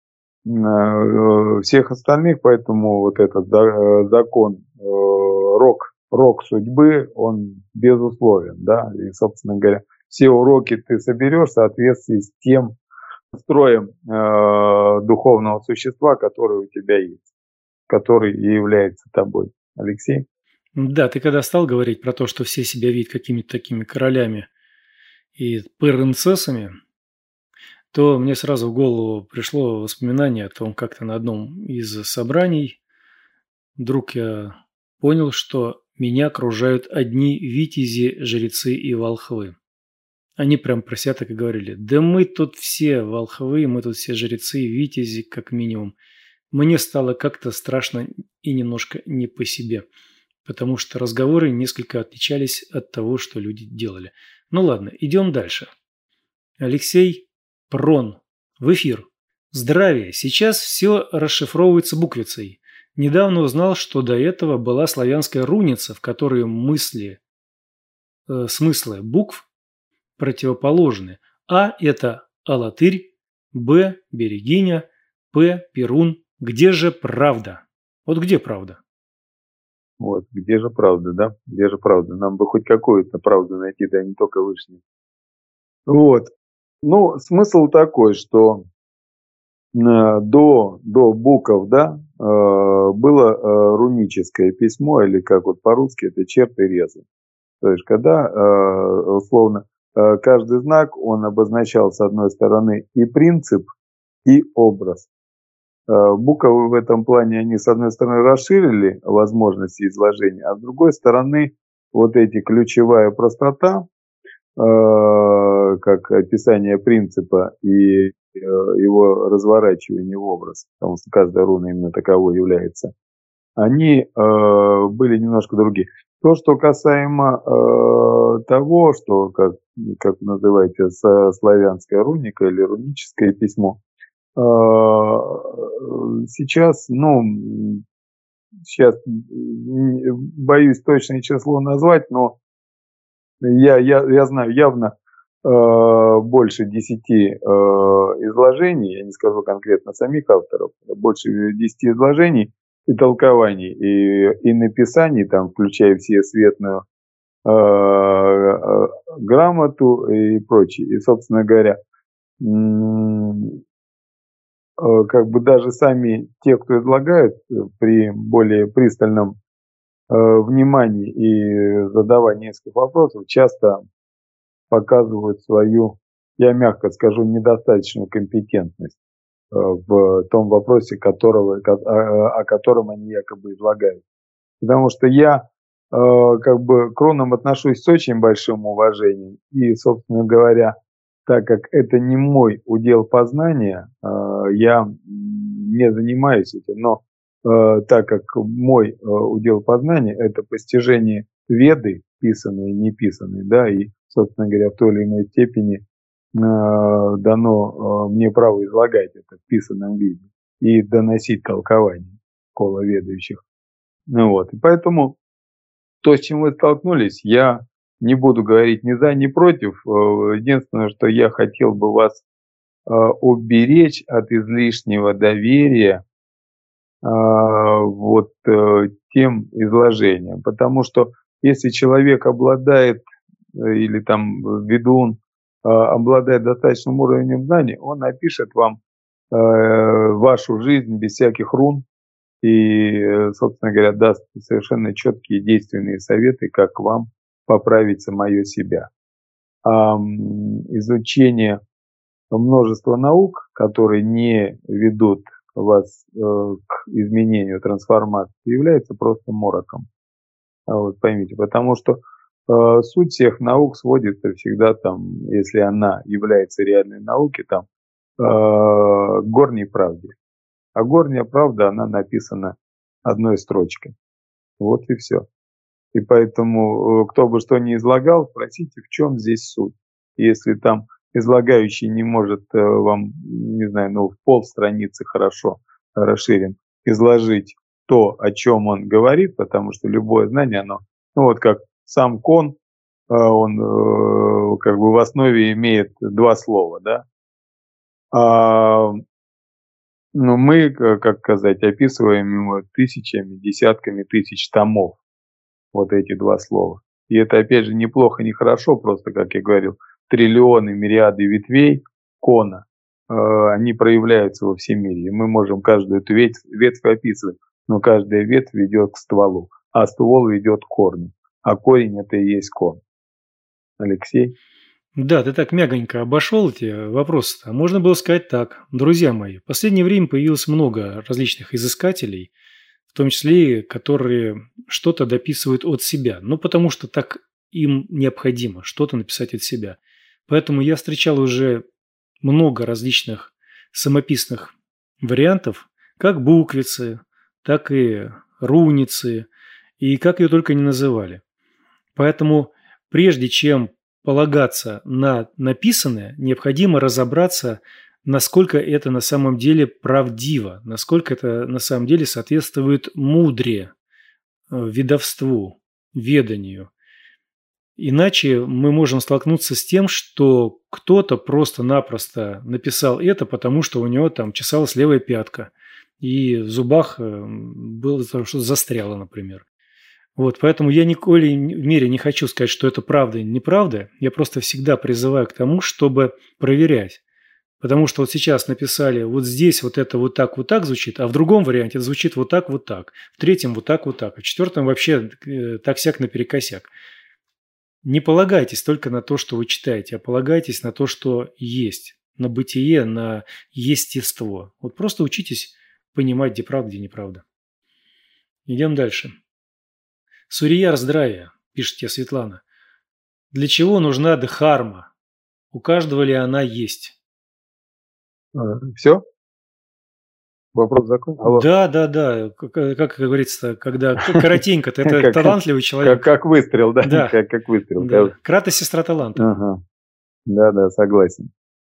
э, всех остальных, поэтому вот этот да, закон э, рок, рок судьбы, он безусловен, да, и, собственно говоря, все уроки ты соберешь в соответствии с тем строем э, духовного существа, который у тебя есть, который и является тобой. Алексей? Да, ты когда стал говорить про то, что все себя видят какими-то такими королями и принцессами, то мне сразу в голову пришло воспоминание о том, как-то на одном из собраний вдруг я понял, что меня окружают одни витязи, жрецы и волхвы. Они прям про себя так и говорили: да мы тут все волхвы, мы тут все жрецы, витязи как минимум. Мне стало как-то страшно и немножко не по себе. потому что разговоры несколько отличались от того, что люди делали. Ну ладно, идем дальше. Алексей Прон. В эфир. Здравия. Сейчас все расшифровывается буквицей. Недавно узнал, что до этого была славянская руница, в которой мысли, э, смыслы букв противоположны. А – это Алатырь, Б – Берегиня, П – Перун. Где же правда? Вот где правда? Вот, где же правда, да? Где же правда? Нам бы хоть какую-то правду найти, да не только вышнюю. Вот. Ну, смысл такой, что э, до, до букв, да, э, было э, руническое письмо, или как вот по-русски, это черты резы. То есть, когда, э, условно, э, каждый знак, он обозначал, с одной стороны, и принцип, и образ. Э, буквы в этом плане, они, с одной стороны, расширили возможности изложения, а с другой стороны, вот эти ключевая простота, э, как описание принципа и э, его разворачивание в образ, потому что каждая руна именно таковой является, они э, были немножко другие. То, что касаемо э, того, что, как, как называете, славянская руника или руническое письмо, э, сейчас, ну, сейчас боюсь точное число назвать, но я, я, я знаю явно э, больше десяти э, изложений, я не скажу конкретно самих авторов, больше десяти изложений и толкований, и, и написаний, там, включая всесветную э, э, грамоту и прочее. И, собственно говоря, м- э, как бы даже сами те, кто излагают, при более пристальном э, внимании и задавании нескольких вопросов, часто показывают свою, я мягко скажу, недостаточную компетентность в том вопросе, которого, о котором они якобы излагают. Потому что я как бы к рунам отношусь с очень большим уважением. И, собственно говоря, так как это не мой удел познания, я не занимаюсь этим. Но так как мой удел познания – это постижение веды, писанные и неписанные, да, и, собственно говоря, в той или иной степени дано мне право излагать это в писанном виде и доносить толкование школы ведающих. Ну вот. И поэтому то, с чем вы столкнулись, я не буду говорить ни за, ни против. Единственное, что я хотел бы вас уберечь от излишнего доверия вот тем изложениям. Потому что если человек обладает, или там ведун, обладает достаточным уровнем знаний, он опишет вам э, вашу жизнь без всяких рун и, собственно говоря, даст совершенно четкие действенные советы, как вам поправить самое себя. А изучение множества наук, которые не ведут вас э, к изменению, трансформации, является просто мороком. Вот, поймите, потому что суть всех наук сводится всегда там, если она является реальной наукой, там, э, к горней правде. А горняя правда, она написана одной строчкой. Вот и все. И поэтому, кто бы что ни излагал, спросите, в чем здесь суть. Если там излагающий не может э, вам, не знаю, ну, в полстраницы хорошо расширен, изложить то, о чем он говорит, потому что любое знание, оно, ну вот как сам кон, он как бы в основе имеет два слова, да. А, но мы, как сказать, описываем его тысячами, десятками тысяч томов, вот эти два слова. И это, опять же, неплохо, не хорошо, просто, как я говорил, триллионы, мириады ветвей кона, они проявляются во всем мире. И мы можем каждую эту ветвь, ветвь описывать, но каждая ветвь ведет к стволу, а ствол ведет к корню. А корень – это и есть кон. Алексей? Да, ты так мягонько обошел эти вопросы. Можно было сказать так. Друзья мои, в последнее время появилось много различных изыскателей, в том числе, которые что-то дописывают от себя. Ну, потому что так им необходимо что-то написать от себя. Поэтому я встречал уже много различных самописных вариантов, как буквицы, так и руницы, и как ее только не называли. Поэтому прежде чем полагаться на написанное, необходимо разобраться, насколько это на самом деле правдиво, насколько это на самом деле соответствует мудре, ведовству, веданию. Иначе мы можем столкнуться с тем, что кто-то просто-напросто написал это, потому что у него там чесалась левая пятка, и в зубах было что-то застряло, например. Вот, поэтому я ни в коей мере не хочу сказать, что это правда или неправда. Я просто всегда призываю к тому, чтобы проверять. Потому что вот сейчас написали, вот здесь вот это вот так, вот так звучит, а в другом варианте это звучит вот так, вот так, в третьем вот так, вот так, а в четвертом вообще так-сяк наперекосяк. Не полагайтесь только на то, что вы читаете, а полагайтесь на то, что есть, на бытие, на естество. Вот просто учитесь понимать, где правда, где неправда. Идем дальше. Сурья здравия, пишет тебе Светлана. Для чего нужна дхарма? У каждого ли она есть? Все? Вопрос закончен? Да, да, да. Как, как говорится, когда коротенько, ты это талантливый человек. Как выстрел, да? Да. Как выстрел. Крата сестра таланта. Ага. Да, да, согласен.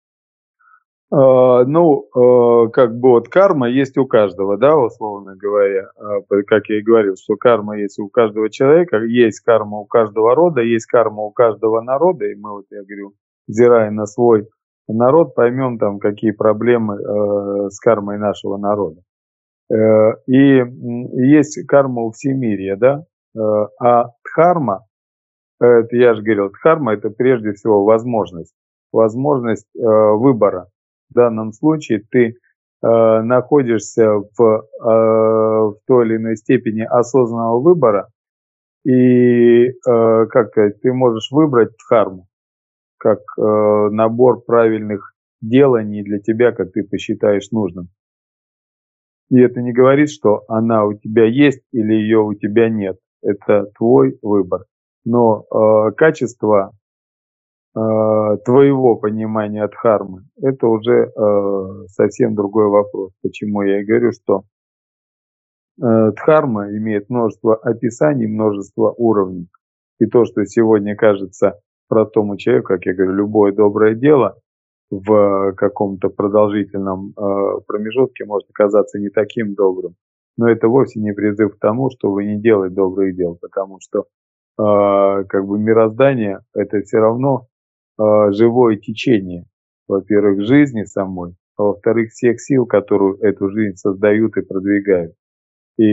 Ну, как бы вот карма есть у каждого, да, условно говоря. Как я и говорил, что карма есть у каждого человека, есть карма у каждого рода, есть карма у каждого народа. И мы, вот я говорю, взирая на свой народ, поймем там, какие проблемы э, с кармой нашего народа. Э, и есть карма у всемирья, да, э, а дхарма, это я же говорил, дхарма это прежде всего возможность, возможность э, выбора. В данном случае ты э, находишься в, э, в той или иной степени осознанного выбора, и э, как сказать, ты можешь выбрать дхарму как э, набор правильных деланий для тебя, как ты посчитаешь нужным. И это не говорит, что она у тебя есть или ее у тебя нет. Это твой выбор. Но э, качество э, твоего понимания дхармы – это уже э, совсем другой вопрос. Почему я и говорю, что э, дхарма имеет множество описаний, множество уровней. И то, что сегодня кажется простому человеку, как я говорю, любое доброе дело в каком-то продолжительном э, промежутке может оказаться не таким добрым. Но это вовсе не призыв к тому, чтобы не делать добрых дел, потому что э, как бы мироздание – это все равно э, живое течение, во-первых, жизни самой, а во-вторых, всех сил, которые эту жизнь создают и продвигают. И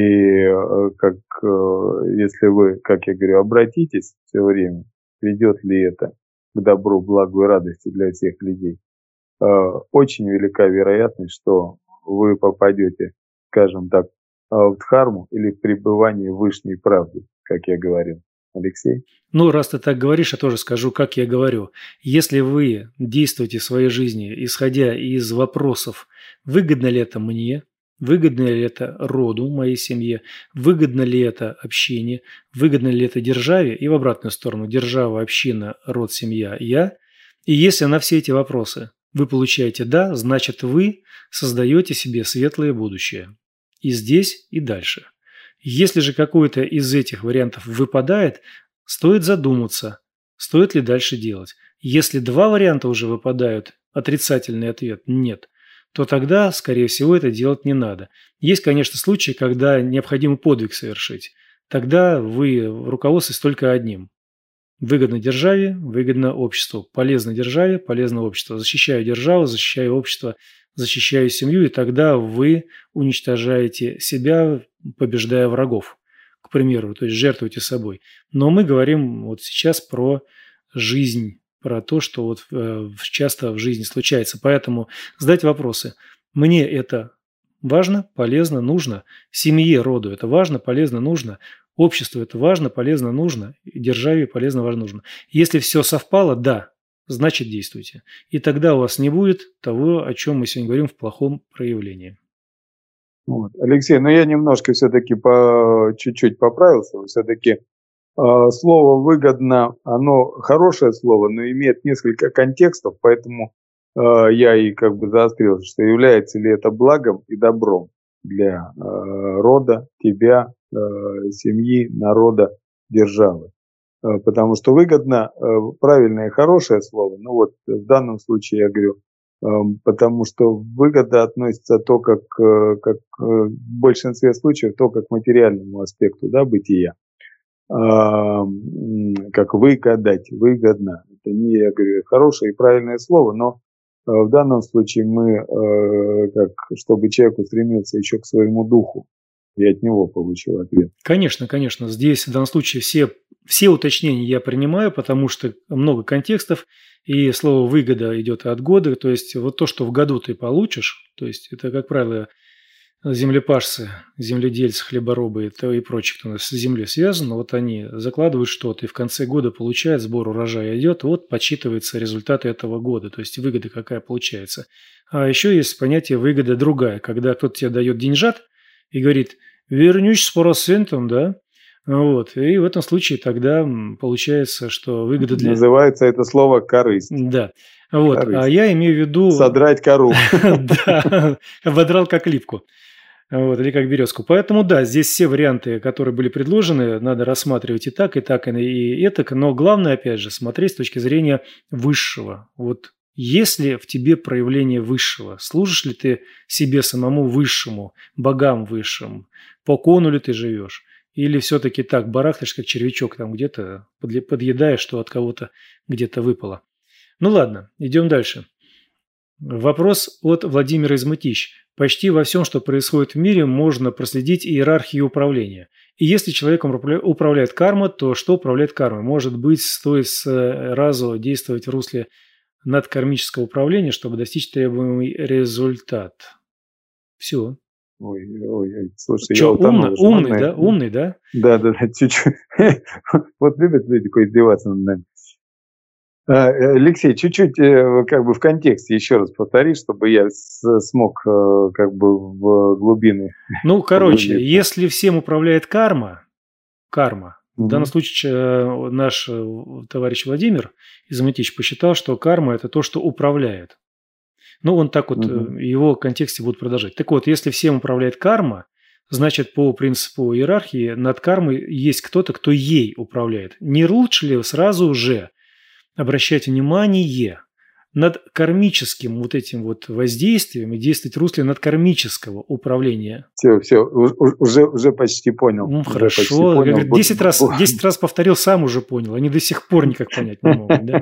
э, как э, если вы, как я говорю, обратитесь все время, ведет ли это к добру, благу и радости для всех людей, э, очень велика вероятность, что вы попадете, скажем так, в дхарму или в пребывание в высшей правде, как я говорил. Алексей? Ну, раз ты так говоришь, я тоже скажу, как я говорю. Если вы действуете в своей жизни, исходя из вопросов, выгодно ли это мне, выгодно ли это роду, моей семье, выгодно ли это общине, выгодно ли это державе, и в обратную сторону, держава, община, род, семья, я. И если на все эти вопросы вы получаете «да», значит вы создаете себе светлое будущее. И здесь, и дальше. Если же какой-то из этих вариантов выпадает, стоит задуматься, стоит ли дальше делать. Если два варианта уже выпадают, отрицательный ответ «нет», то тогда, скорее всего, это делать не надо. Есть, конечно, случаи, когда необходимо подвиг совершить. Тогда вы руководствуетесь только одним. Выгодно державе, выгодно обществу. Полезно державе, полезно обществу. Защищаю державу, защищаю общество, защищаю семью, и тогда вы уничтожаете себя, побеждая врагов, к примеру, то есть жертвуете собой. Но мы говорим вот сейчас про жизнь, про то, что вот э, часто в жизни случается. Поэтому задать вопросы. Мне это важно, полезно, нужно. Семье, роду это важно, полезно, нужно. Обществу это важно, полезно, нужно. Державе полезно, важно, нужно. Если все совпало, да, значит действуйте. И тогда у вас не будет того, о чем мы сегодня говорим в плохом проявлении. Вот. Алексей, ну я немножко все-таки по чуть-чуть поправился. Все-таки э, слово «выгодно», оно хорошее слово, но имеет несколько контекстов, поэтому э, я и как бы заострился, что является ли это благом и добром для э, рода, тебя, семьи, народа, державы. Потому что выгодно, правильное и хорошее слово, ну вот в данном случае я говорю, потому что выгода относится то, как, как в большинстве случаев, то, как к материальному аспекту, да, бытия. Как выгодать, выгодно. Это не, я говорю, хорошее и правильное слово, но в данном случае мы, как, чтобы человек устремился еще к своему духу, и от него получил ответ. Конечно, конечно. Здесь в данном случае все, все уточнения я принимаю, потому что много контекстов, и слово «выгода» идет от года. То есть вот то, что в году ты получишь, то есть это, как правило, землепашцы, земледельцы, хлеборобы и прочие, кто у нас с землей связан, вот они закладывают что-то, и в конце года получают, сбор урожая идет, вот подсчитываются результаты этого года, то есть выгода какая получается. А еще есть понятие «выгода другая», когда кто-то тебе дает деньжат и говорит «вернусь с процентом», да, вот, и в этом случае тогда получается, что выгода для... Называется это слово «корысть». Да. Вот, корысть. А я имею в виду... Содрать кору. Да, ободрал как липку. Вот, или как березку. Поэтому да, здесь все варианты, которые были предложены, надо рассматривать и так, и так, и этак. Но главное, опять же, смотреть с точки зрения высшего. Вот есть ли в тебе проявление высшего? Служишь ли ты себе самому высшему, богам высшим? По кону ли ты живешь? Или все-таки так барахтаешь, как червячок, там где-то подъедаешь, что от кого-то где-то выпало? Ну ладно, идем дальше. Вопрос от Владимира из Мытищ. Почти во всем, что происходит в мире, можно проследить иерархию управления. И если человеком управляет карма, то что управляет кармой? Может быть, стоит сразу действовать в русле надкармического управления, чтобы достичь требуемый результат. Все. Ой, ой, ой, слушай, Че, я утонул. умный, умный, да? Умный, да? Да, да, да, чуть-чуть. Вот любят люди издеваться над нами. Алексей, чуть-чуть как бы в контексте еще раз повтори, чтобы я смог как бы в глубины. Ну, короче, глубины. Если всем управляет карма, карма, угу. В данном случае наш товарищ Владимир из Мытищ посчитал, что карма – это то, что управляет. Ну, он так вот, угу. В его контексте будут продолжать. Так вот, если всем управляет карма, значит, по принципу иерархии над кармой есть кто-то, кто ей управляет. Не лучше ли сразу же обращать внимание над кармическим вот этим вот воздействием и действовать в русле надкармического управления? Все, все, уже, уже почти понял. Ну, уже хорошо. Почти понял. Я десять раз, десять раз повторил, сам уже понял. Они до сих пор никак понять не могут. Да?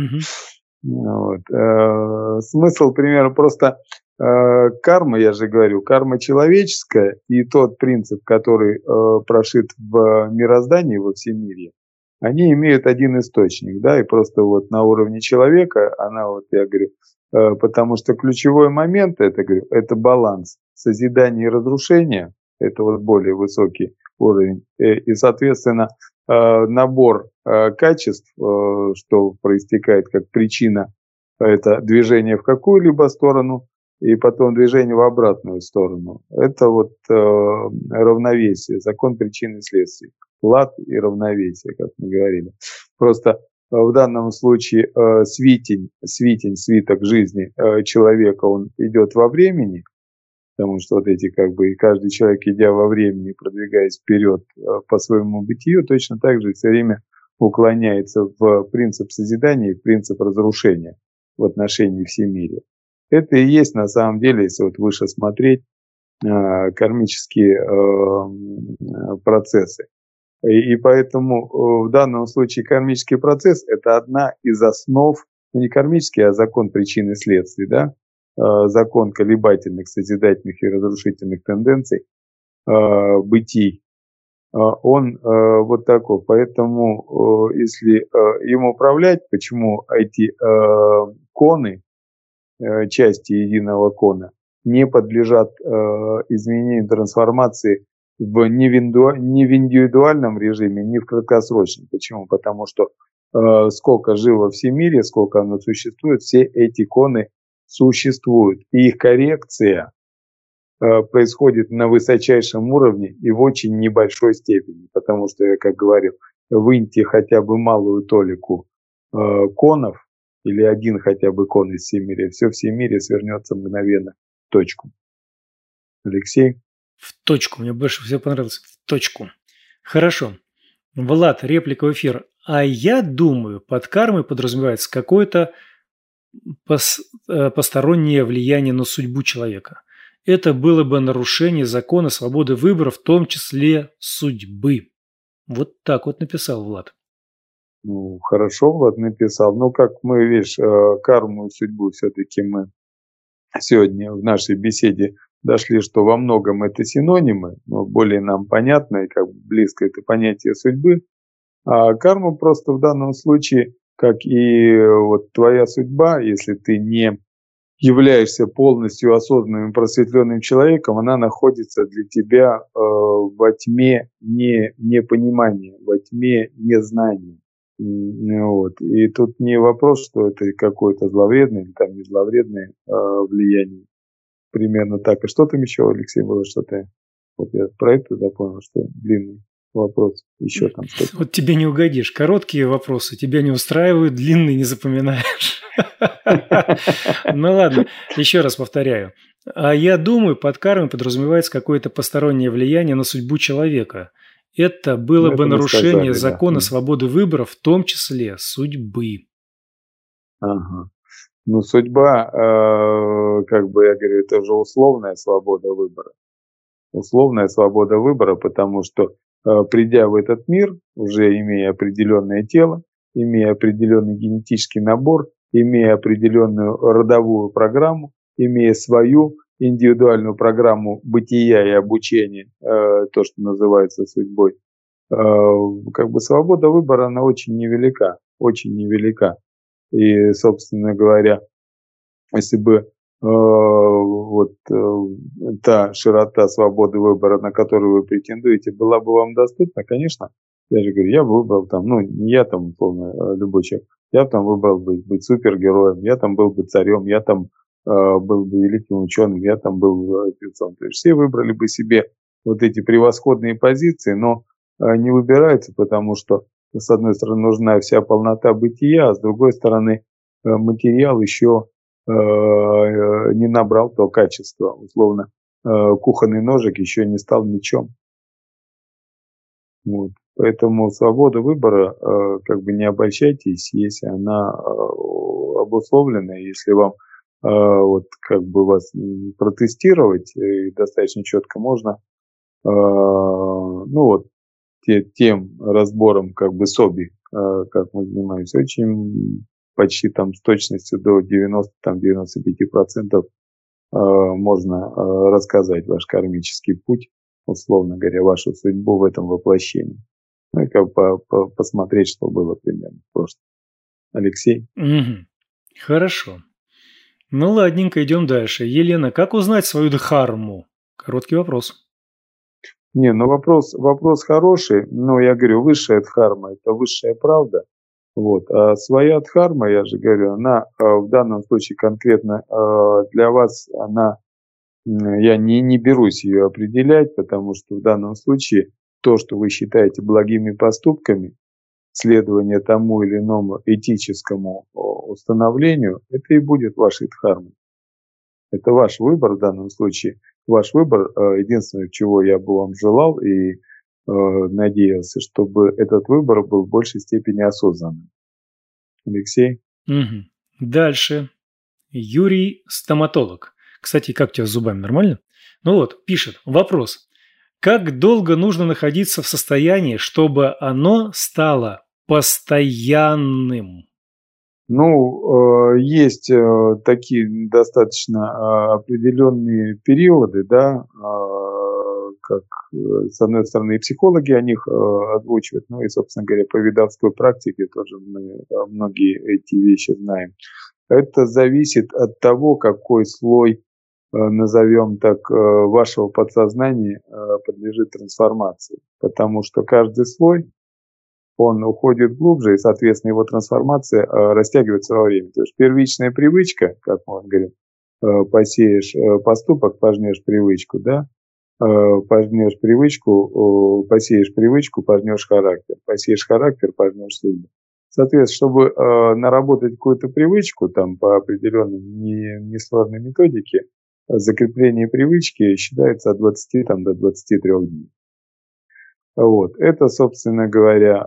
Вот. Смысл, примерно, просто карма, я же говорю, карма человеческая и тот принцип, который прошит в мироздании, во всемирье, они имеют один источник, да, и просто вот на уровне человека, она вот, я говорю, э, потому что ключевой момент, это, говорю, это баланс созидания и разрушения, это вот более высокий уровень, э, и, соответственно, э, набор э, качеств, э, что проистекает как причина, это движение в какую-либо сторону, и потом движение в обратную сторону. Это вот э, равновесие, закон причины и следствий. Лад и равновесие, как мы говорили. Просто э, в данном случае э, свитень, свитень, свиток жизни э, человека, он идет во времени, потому что вот эти как бы, и каждый человек, идя во времени, продвигаясь вперед э, по своему бытию, точно так же все время уклоняется в принцип созидания и в принцип разрушения в отношении всемирия. Это и есть на самом деле, если вот выше смотреть, кармические процессы. И поэтому в данном случае кармический процесс – это одна из основ, не кармический, а закон причин и следствий, да? Закон колебательных, созидательных и разрушительных тенденций, бытий. Он вот такой. Поэтому если им управлять, почему эти коны, части единого кона, не подлежат э, изменению, трансформации в, не, в индуа, не в индивидуальном режиме, не в краткосрочном. Почему? Потому что э, сколько жило в всемире, сколько оно существует, все эти коны существуют. И их коррекция э, происходит на высочайшем уровне и в очень небольшой степени. Потому что, я как говорил, выньте хотя бы малую толику э, конов, или один хотя бы кон из всемирия, все в всемирье свернется мгновенно в точку. Алексей? В точку. Мне больше всего понравилось. В точку. Хорошо. Влад, реплика в эфир. А я думаю, под кармой подразумевается какое-то пос, э, постороннее влияние на судьбу человека. Это было бы нарушение закона свободы выбора, в том числе судьбы. Вот так вот написал Влад. Ну, хорошо, Влад написал. Но как мы, видишь, э, карму и судьбу все-таки мы сегодня в нашей беседе дошли, что во многом это синонимы, но более нам понятно и как бы близко это понятие судьбы. А карма просто в данном случае, как и вот твоя судьба, если ты не являешься полностью осознанным и просветленным человеком, она находится для тебя э, во тьме не, непонимания, во тьме незнания. Вот. И тут не вопрос, что это какое-то зловредное или там не зловредное э, влияние. Примерно так. И что там еще, Алексей, было что-то? Вот я про это запомнил, что длинный вопрос. Еще там что-то. Вот тебе не угодишь. Короткие вопросы тебя не устраивают, длинные не запоминаешь. Ну ладно, еще раз повторяю. А я думаю, под кармой подразумевается какое-то постороннее влияние на судьбу человека. Это было Ну, бы это мы нарушение сказали, да. закона Мгм. свободы выбора, в том числе судьбы. Ага. Ну, судьба, э, как бы я говорю, это же условная свобода выбора. Условная свобода выбора, потому что, э, придя в этот мир, уже имея определенное тело, имея определенный генетический набор, имея определенную родовую программу, имея свою индивидуальную программу бытия и обучения, э, то, что называется судьбой, э, как бы свобода выбора, она очень невелика, очень невелика. И, собственно говоря, если бы э, вот э, та широта свободы выбора, на которую вы претендуете, была бы вам доступна, конечно, я же говорю, я бы выбрал там, ну, не я там, условно, э, любой человек, я там выбрал бы быть супергероем, я там был бы царем, я там э, был бы великим ученым, я там был э, певцом. То есть все выбрали бы себе вот эти превосходные позиции, но э, не выбираются, потому что, с одной стороны, нужна вся полнота бытия, а с другой стороны, э, материал еще э, не набрал то качество. Условно, э, кухонный ножик еще не стал мечом. Вот. Поэтому свобода выбора, э, как бы не обольщайтесь, если она э, обусловлена, если вам э, вот как бы вас м, протестировать и достаточно четко можно, э, ну вот те, тем разбором как бы соби, э, как мы занимаемся, очень почти там с точностью до девяноста, там девяноста пяти процентов э, можно э, рассказать ваш кармический путь, условно говоря, вашу судьбу в этом воплощении. Ну и как бы по- по- посмотреть, что было примерно в прошлом. Алексей? Мгм. Хорошо. Ну ладненько, идем дальше. Елена, как узнать свою дхарму? Короткий вопрос. Не, ну вопрос, вопрос хороший, но я говорю, высшая дхарма – это высшая правда. Вот. А своя дхарма, я же говорю, она э, в данном случае конкретно э, для вас, она, м, я не, не берусь ее определять, потому что в данном случае то, что вы считаете благими поступками, следование тому или иному этическому о, установлению, это и будет вашей дхармой. Это ваш выбор в данном случае. Ваш выбор, э, единственное, чего я бы вам желал и э, надеялся, чтобы этот выбор был в большей степени осознанным. Алексей? Мгм. Дальше. Юрий стоматолог. Кстати, как у тебя с зубами, нормально? Ну вот, пишет. Вопрос. Как долго нужно находиться в состоянии, чтобы оно стало постоянным? Ну, э, есть э, такие достаточно э, определенные периоды, да, э, как, э, с одной стороны, и психологи о них э, озвучивают, ну и, собственно говоря, по ведовской практике тоже мы э, многие эти вещи знаем. Это зависит от того, какой слой, э, назовем так, э, вашего подсознания э, подлежит трансформации. Потому что каждый слой, он уходит глубже, и, соответственно, его трансформация э, растягивается во времени. То есть первичная привычка, как мы говорим, э, посеешь э, поступок, пожнешь привычку, да, э, пожнешь привычку, э, посеешь привычку, пожнешь характер, посеешь характер, пожнешь судьбу. Соответственно, чтобы э, наработать какую-то привычку там по определенной не- несложной методике, э, закрепление привычки считается от двадцати там, до двадцати трёх дней. Вот. Это, собственно говоря,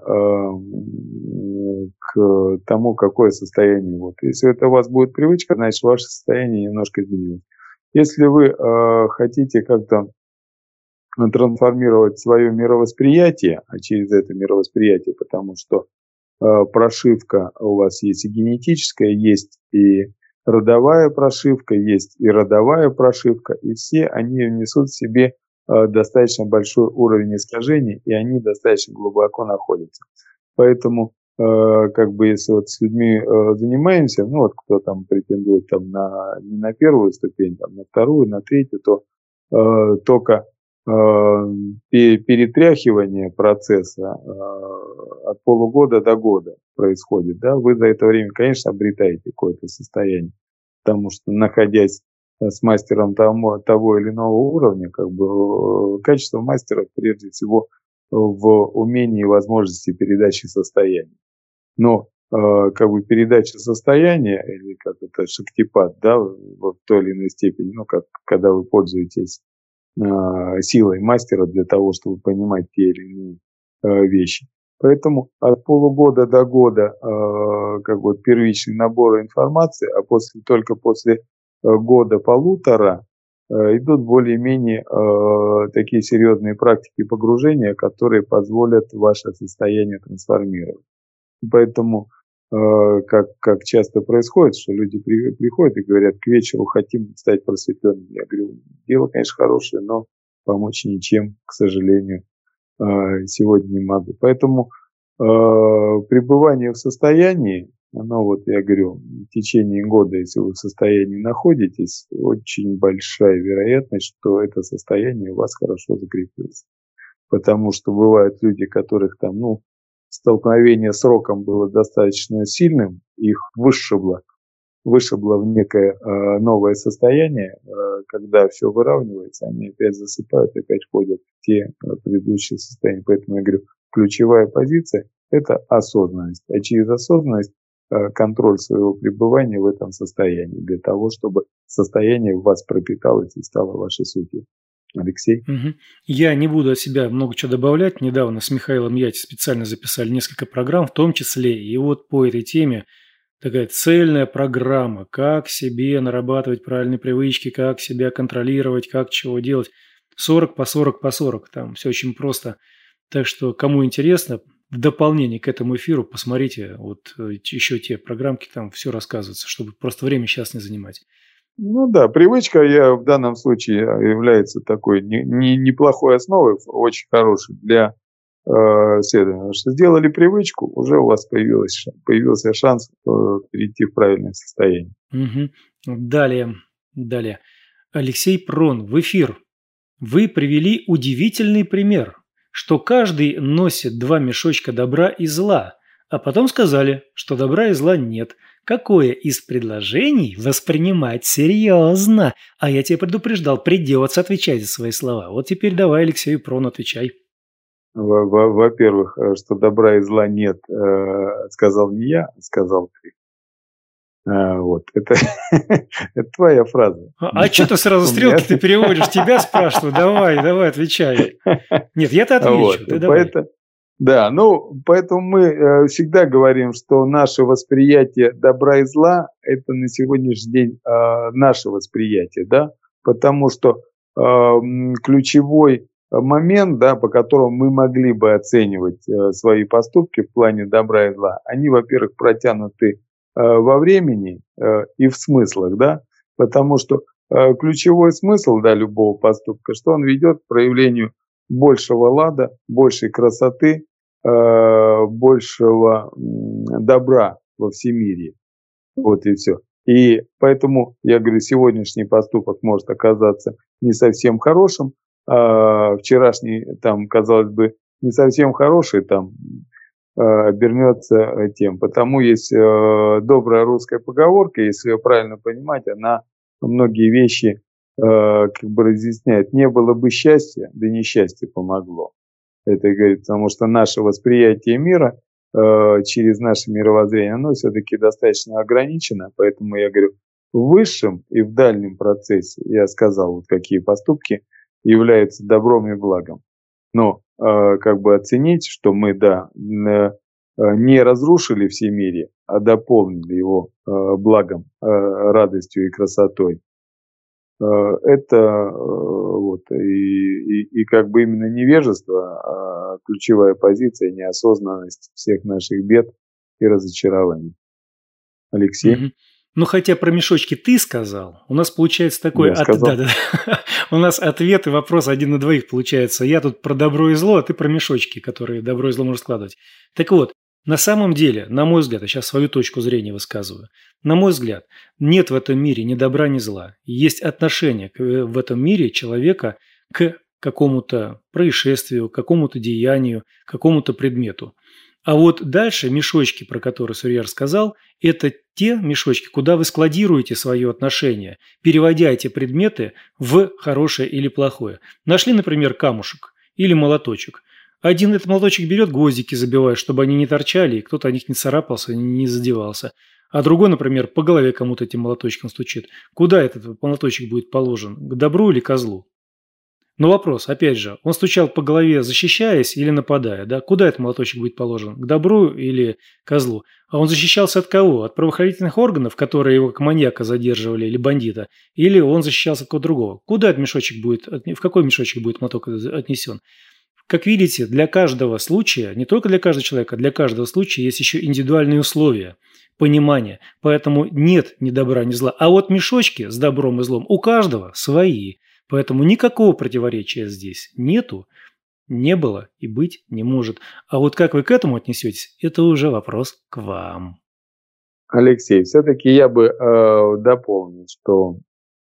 к тому, какое состояние. Вот. Если это у вас будет привычка, значит, ваше состояние немножко изменилось. Если вы э, хотите как-то трансформировать свое мировосприятие, а через это мировосприятие, потому что э, прошивка у вас есть и генетическая, есть и родовая прошивка, есть и родовая прошивка, и все они несут в себе э, достаточно большой уровень искажений, и они достаточно глубоко находятся. Поэтому э, как бы если вот с людьми э, занимаемся, ну вот кто там претендует там на, не на первую ступень, там на вторую, на третью, то э, только э, перетряхивание процесса э, от полугода до года происходит, да, вы за это время, конечно, обретаете какое-то состояние, потому что, находясь с мастером того, того или иного уровня, как бы качество мастера прежде всего в умении и возможности передачи состояния. Но э, как бы передача состояния, или как это шактипат, да, в той или иной степени, ну, как когда вы пользуетесь э, силой мастера для того, чтобы понимать те или иные э, вещи. Поэтому от полугода до года э, как бы первичный набор информации, а после, только после года-полутора идут более-менее э, такие серьезные практики погружения, которые позволят ваше состояние трансформировать. Поэтому, э, как, как часто происходит, что люди при, приходят и говорят, к вечеру хотим стать просветленными. Я говорю, дело, конечно, хорошее, но помочь ничем, к сожалению, э, сегодня не могу. Поэтому э, пребывание в состоянии, оно вот, я говорю, в течение года, если вы в состоянии находитесь, очень большая вероятность, что это состояние у вас хорошо закрепилось. Потому что бывают люди, которых там, ну, столкновение с роком было достаточно сильным, их вышибло, вышибло в некое э, новое состояние, э, когда все выравнивается, они опять засыпают, опять входят в те э, предыдущие состояния. Поэтому я говорю, ключевая позиция – это осознанность. А через осознанность контроль своего пребывания в этом состоянии, для того, чтобы состояние в вас пропиталось и стало вашей сутью. Алексей? Угу. Я не буду от себя много чего добавлять. Недавно с Михаилом Яти специально записали несколько программ, в том числе и вот по этой теме такая цельная программа, как себе нарабатывать правильные привычки, как себя контролировать, как чего делать. сорок по сорок по сорок, там все очень просто. Так что, кому интересно, в дополнение к этому эфиру посмотрите вот еще те программки, там все рассказывается, чтобы просто время сейчас не занимать. Ну да, привычка я в данном случае является такой не, не, неплохой основой, очень хорошей для э, исследования. Потому что сделали привычку, уже у вас появилась, появился шанс э, перейти в правильное состояние. Угу. Далее, далее. Алексей Прон, в эфир. Вы привели удивительный пример, что каждый носит два мешочка добра и зла, а потом сказали, что добра и зла нет. Какое из предложений воспринимать серьезно? А я тебя предупреждал, придется отвечать за свои слова. Вот теперь давай, Алексей Прон, отвечай. Во-первых, что добра и зла нет, сказал не я, сказал ты. А, вот, это, это твоя фраза. А, а что ты сразу стрелки ты переводишь? Тебя спрашиваю, давай, давай, отвечай. Нет, я-то отвечу, вот, ты давай. Поэтому, да, ну, поэтому мы э, всегда говорим, что наше восприятие добра и зла – это на сегодняшний день э, наше восприятие, да, потому что э, ключевой момент, да, по которому мы могли бы оценивать э, свои поступки в плане добра и зла, они, во-первых, протянуты во времени э, и в смыслах, да, потому что э, ключевой смысл, да, любого поступка, что он ведет к проявлению большего лада, большей красоты, э, большего э, добра во всемирье. Вот и все. И поэтому, я говорю, сегодняшний поступок может оказаться не совсем хорошим, а вчерашний, там, казалось бы, не совсем хороший, там, обернется тем. Потому есть э, добрая русская поговорка, если ее правильно понимать, она многие вещи э, как бы разъясняет. Не было бы счастья, да несчастье помогло. Это говорит, потому что наше восприятие мира э, через наше мировоззрение, оно все-таки достаточно ограничено, поэтому я говорю, в высшем и в дальнем процессе, я сказал, вот какие поступки являются добром и благом. Но э, как бы оценить, что мы, да, э, не разрушили всемирие, а дополнили его э, благом, э, радостью и красотой, э, это э, вот, и, и, и как бы именно невежество, а ключевая позиция, неосознанность всех наших бед и разочарований. Алексей? Мгм. Ну, хотя про мешочки ты сказал, у нас получается такой... Я от- сказал. да, да, У нас ответ и вопрос один на двоих получается. Я тут про добро и зло, а ты про мешочки, которые добро и зло можно складывать. Так вот, на самом деле, на мой взгляд, я сейчас свою точку зрения высказываю, на мой взгляд, нет в этом мире ни добра, ни зла. Есть отношение к- в этом мире человека к какому-то происшествию, к какому-то деянию, к какому-то предмету. А вот дальше мешочки, про которые Сурьяр сказал, это те мешочки, куда вы складируете свое отношение, переводя эти предметы в хорошее или плохое. Нашли, например, камушек или молоточек. Один этот молоточек берет, гвоздики забивает, чтобы они не торчали, и кто-то о них не царапался, не задевался. А другой, например, по голове кому-то этим молоточком стучит. Куда этот молоточек будет положен? К добру или ко злу? Но вопрос, опять же, он стучал по голове, защищаясь или нападая, да? Куда этот молоточек будет положен? К добру или ко злу? А он защищался от кого? От правоохранительных органов, которые его как маньяка задерживали, или бандита? Или он защищался от кого-то другого? Куда этот мешочек будет, в какой мешочек будет моток отнесен? Как видите, для каждого случая, не только для каждого человека, для каждого случая есть еще индивидуальные условия, понимание. Поэтому нет ни добра, ни зла. А вот мешочки с добром и злом у каждого свои. Поэтому никакого противоречия здесь нету, не было и быть не может. А вот как вы к этому отнесетесь, это уже вопрос к вам. Алексей, все-таки я бы э, дополнил, что,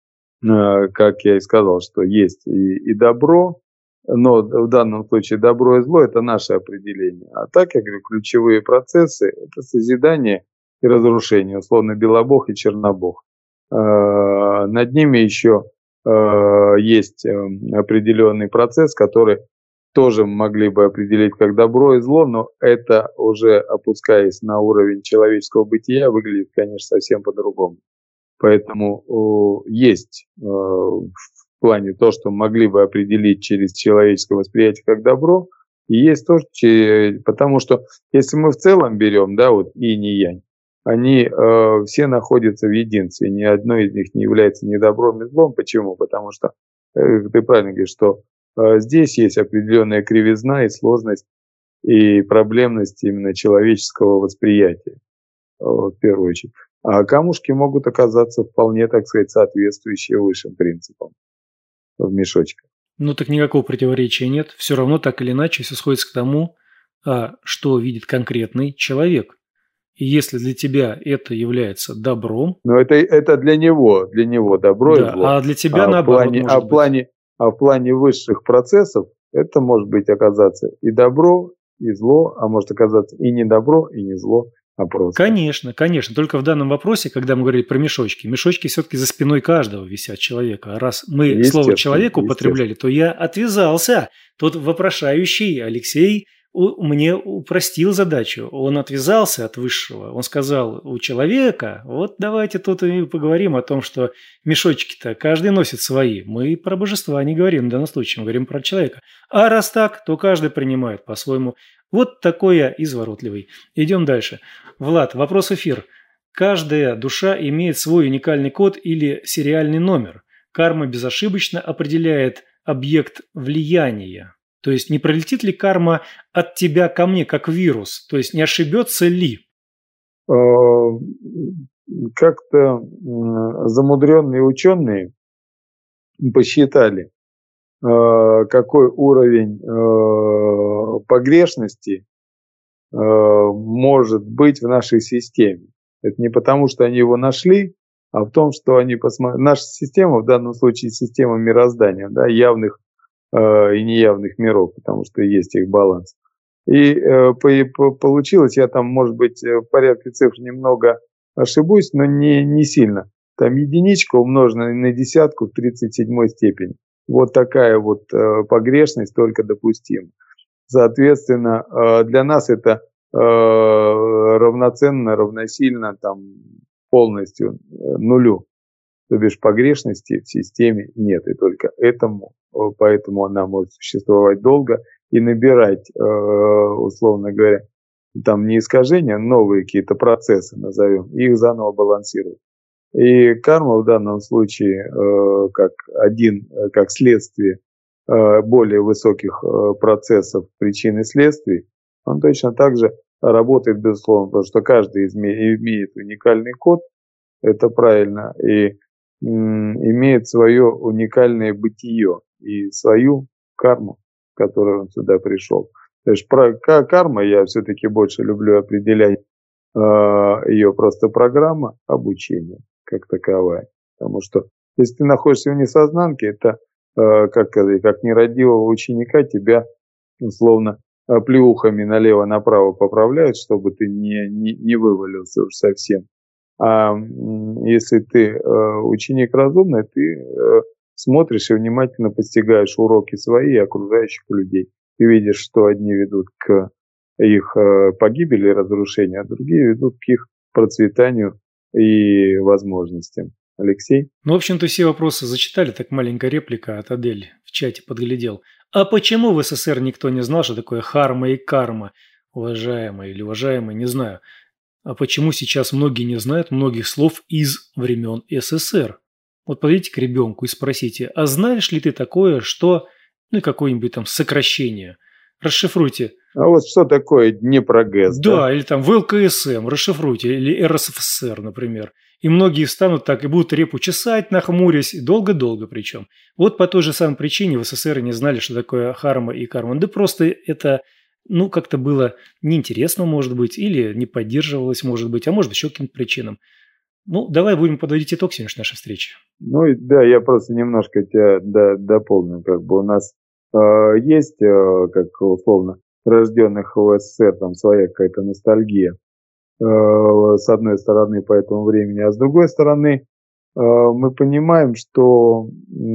э, как я и сказал, что есть и, и добро, но в данном случае добро и зло – это наше определение. А так, я говорю, ключевые процессы – это созидание и разрушение, условно, белобог и чернобог. Э, над ними еще э, есть э, определенный процесс, который тоже могли бы определить как добро и зло, но это уже, опускаясь на уровень человеческого бытия, выглядит, конечно, совсем по-другому. Поэтому э, есть э, в плане то, что могли бы определить через человеческое восприятие как добро, и есть то, че- потому что если мы в целом берем, да, вот инь и янь, они э, все находятся в единстве, ни одно из них не является ни добром, ни злом. Почему? Потому что э, ты правильно говоришь, что э, здесь есть определенная кривизна и сложность и проблемность именно человеческого восприятия, э, в первую очередь. А камушки могут оказаться вполне, так сказать, соответствующие высшим принципам в мешочках. Ну так никакого противоречия нет. Все равно так или иначе все сходится к тому, а, что видит конкретный человек. И если для тебя это является добром, Но это, это для него, для него добро и да, зло. а для тебя А в наоборот плане, может а в быть. плане, а в плане высших процессов это может быть оказаться и добро, и зло, а может оказаться и не добро, и не зло, а просто. Конечно, конечно. Только в данном вопросе, когда мы говорили про мешочки, мешочки все-таки за спиной каждого висят человека. А раз мы слово Естественно, «человек» употребляли, то я отвязался. Тот вопрошающий Алексей у- мне упростил задачу. Он отвязался от высшего. Он сказал, у человека, вот давайте тут и поговорим о том, что мешочки-то каждый носит свои. Мы про божества не говорим в данном случае, мы говорим про человека. А раз так, то каждый принимает по-своему. Вот такой я изворотливый. Идем дальше. Влад, вопрос эфир. Каждая душа имеет свой уникальный код или сериальный номер. Карма безошибочно определяет объект влияния. То есть не пролетит ли карма от тебя ко мне, как вирус? То есть не ошибется ли? Э, Как-то м, замудренные ученые посчитали, э, какой уровень э, погрешности э, может быть в нашей системе. Это не потому, что они его нашли, а в том, что они посмотрели. Наша система, в данном случае система мироздания, да, явных э, и неявных миров, потому что есть их баланс. И э, по, по, получилось, я там, может быть, в порядке цифр немного ошибусь, но не, не сильно. Там единичка умножена на десятку в тридцать седьмой степени. Вот такая вот э, погрешность только допустима. Соответственно, э, для нас это э, равноценно, равносильно там, полностью э, нулю. То бишь погрешности в системе нет, и только этому, поэтому она может существовать долго и набирать, условно говоря, там не искажения, новые какие-то процессы, назовем, и их заново балансировать. И карма в данном случае как один, как следствие более высоких процессов причин и следствий, он точно так же работает, безусловно, потому что каждый имеет уникальный код, это правильно, и имеет свое уникальное бытие и свою карму, в которой он сюда пришел. То есть про карма я все-таки больше люблю определять э, ее просто программа обучения как таковая. Потому что если ты находишься в несознанке, это э, как, как нерадивого ученика тебя условно плюхами налево-направо поправляют, чтобы ты не, не, не вывалился уж совсем. А если ты э, ученик разумный, ты э, смотришь и внимательно постигаешь уроки свои и окружающих людей. Ты видишь, что одни ведут к их э, погибели и разрушению, а другие ведут к их процветанию и возможностям. Алексей? Ну, в общем-то, все вопросы зачитали. Так маленькая реплика от Адель в чате подглядел. А почему в СССР никто не знал, что такое харма и карма? Уважаемый или уважаемый, не знаю. А почему сейчас многие не знают многих слов из времен СССР? Вот подойдите к ребенку и спросите, а знаешь ли ты такое, что... Ну и какое-нибудь там сокращение. Расшифруйте. А вот что такое Днепрогэс? Да, да, или там вэ эл ка эс эм, расшифруйте, или эр эс эф эс эр, например. И многие встанут так и будут репу чесать, нахмурясь, долго-долго причем. Вот по той же самой причине в СССР не знали, что такое харма и карма. Да просто это, ну, как-то было неинтересно, может быть, или не поддерживалось, может быть, а может, еще каким-то причинам. Ну, давай будем подводить итог сегодняшней нашей встречи. Ну, да, я просто немножко тебя до, дополню. Как бы у нас э, есть, э, как условно, рожденных в СССР, там своя какая-то ностальгия, э, с одной стороны, по этому времени, а с другой стороны, э, мы понимаем, что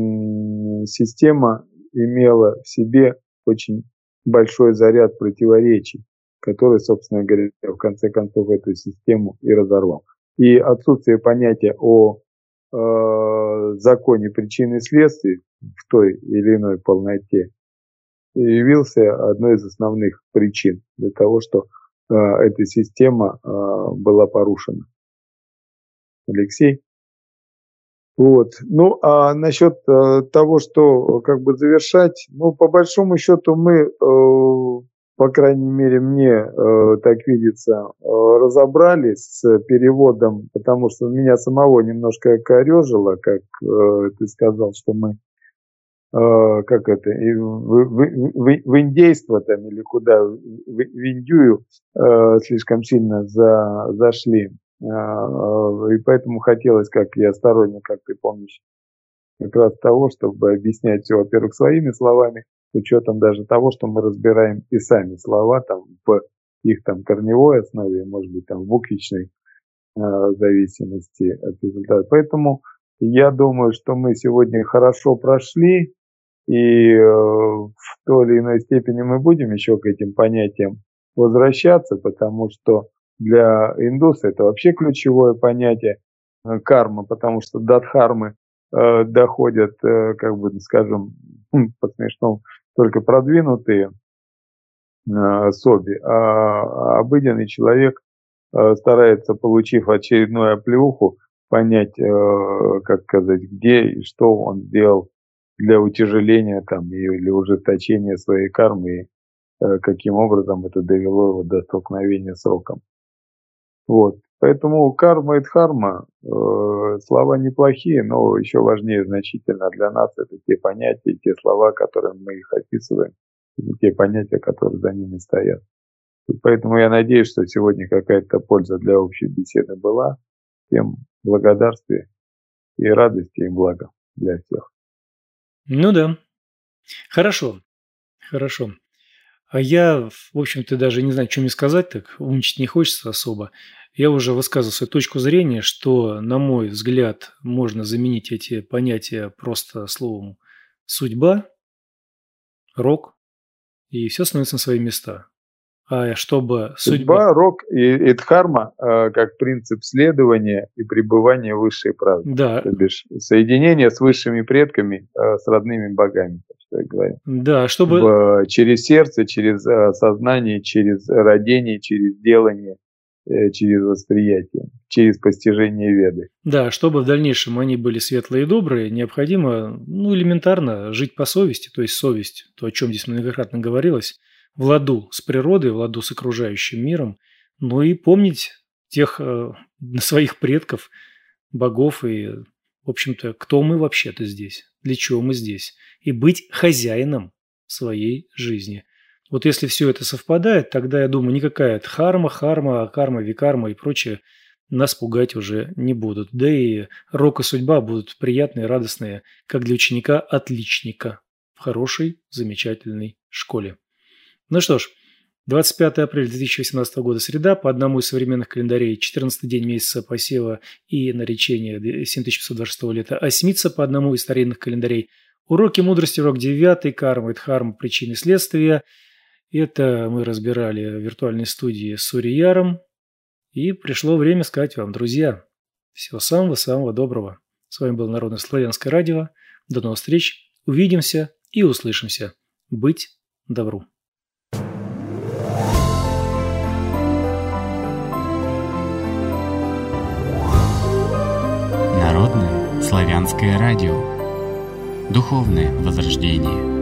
э, система имела в себе очень большой заряд противоречий, который, собственно говоря, в конце концов эту систему и разорвал. И отсутствие понятия о э, законе причин и следствий в той или иной полноте явился одной из основных причин для того, что э, эта система э, была порушена. Алексей? Вот. Ну, а насчет э, того, что как бы завершать, ну, по большому счету мы, э, по крайней мере, мне э, так видится, э, разобрались с переводом, потому что меня самого немножко корежило, как э, ты сказал, что мы, э, как это, и в, в, в, в индейство там или куда, в, в Индию э, слишком сильно за, зашли. И поэтому хотелось, как я сторонник, как ты помнишь, как раз того, чтобы объяснять все, во-первых, своими словами, с учетом даже того, что мы разбираем и сами слова там в их там корневой основе, может быть, там в буквичной э, зависимости от результата. Поэтому я думаю, что мы сегодня хорошо прошли, и э, в той или иной степени мы будем еще к этим понятиям возвращаться, потому что для индуса это вообще ключевое понятие э, карма, потому что до дхармы э, доходят, э, как бы, скажем, по-смешному, только продвинутые э, соби, а обыденный человек э, старается, получив очередную оплеуху, понять, э, как сказать, где и что он сделал для утяжеления там, или ужесточения своей кармы, и э, каким образом это довело его до столкновения с роком. Вот. Поэтому карма и дхарма э, слова неплохие, но еще важнее значительно для нас это те понятия, те слова, которыми мы их описываем, и те понятия, которые за ними стоят. И поэтому я надеюсь, что сегодня какая-то польза для общей беседы была. Всем благодарствия и радости и блага для всех. Ну да. Хорошо. Хорошо. А я, в общем-то, даже не знаю, что мне сказать, так умничать не хочется особо. Я уже высказывал свою точку зрения, что, на мой взгляд, можно заменить эти понятия просто словом «судьба», «рок», и все становится на свои места. а чтобы Судьба, судьба... рок и, и дхарма э, как принцип следования и пребывания в высшей правде. Да, То бишь соединение с высшими предками, э, с родными богами, так что я говорю. да, чтобы... В, через сердце, через э, сознание, через родение, через делание, э, через восприятие, через постижение веды. Да, чтобы в дальнейшем они были светлые и добрые, необходимо, ну, элементарно жить по совести, то есть совесть, то, о чем здесь многократно говорилось, в ладу с природой, в ладу с окружающим миром, ну и помнить тех э, своих предков, богов и, в общем-то, кто мы вообще-то здесь, для чего мы здесь, и быть хозяином своей жизни. Вот если все это совпадает, тогда, я думаю, никакая дхарма, харма, карма, викарма и прочее нас пугать уже не будут. Да и рок и судьба будут приятные, радостные, как для ученика-отличника в хорошей, замечательной школе. Ну что ж, двадцать пятое апреля две тысячи восемнадцатого года, среда, по одному из современных календарей, четырнадцатый день месяца посева и наречения семь тысяч пятьсот двадцать шестого лета, осьмица по одному из старинных календарей. Уроки мудрости, урок девятый, карма и дхарма, причины и следствия. Это мы разбирали в виртуальной студии с Сурияром. И пришло время сказать вам, друзья, всего самого-самого доброго. С вами было Народное славянское радио. До новых встреч. Увидимся и услышимся. Быть добру. Народное славянское радио. Духовное возрождение.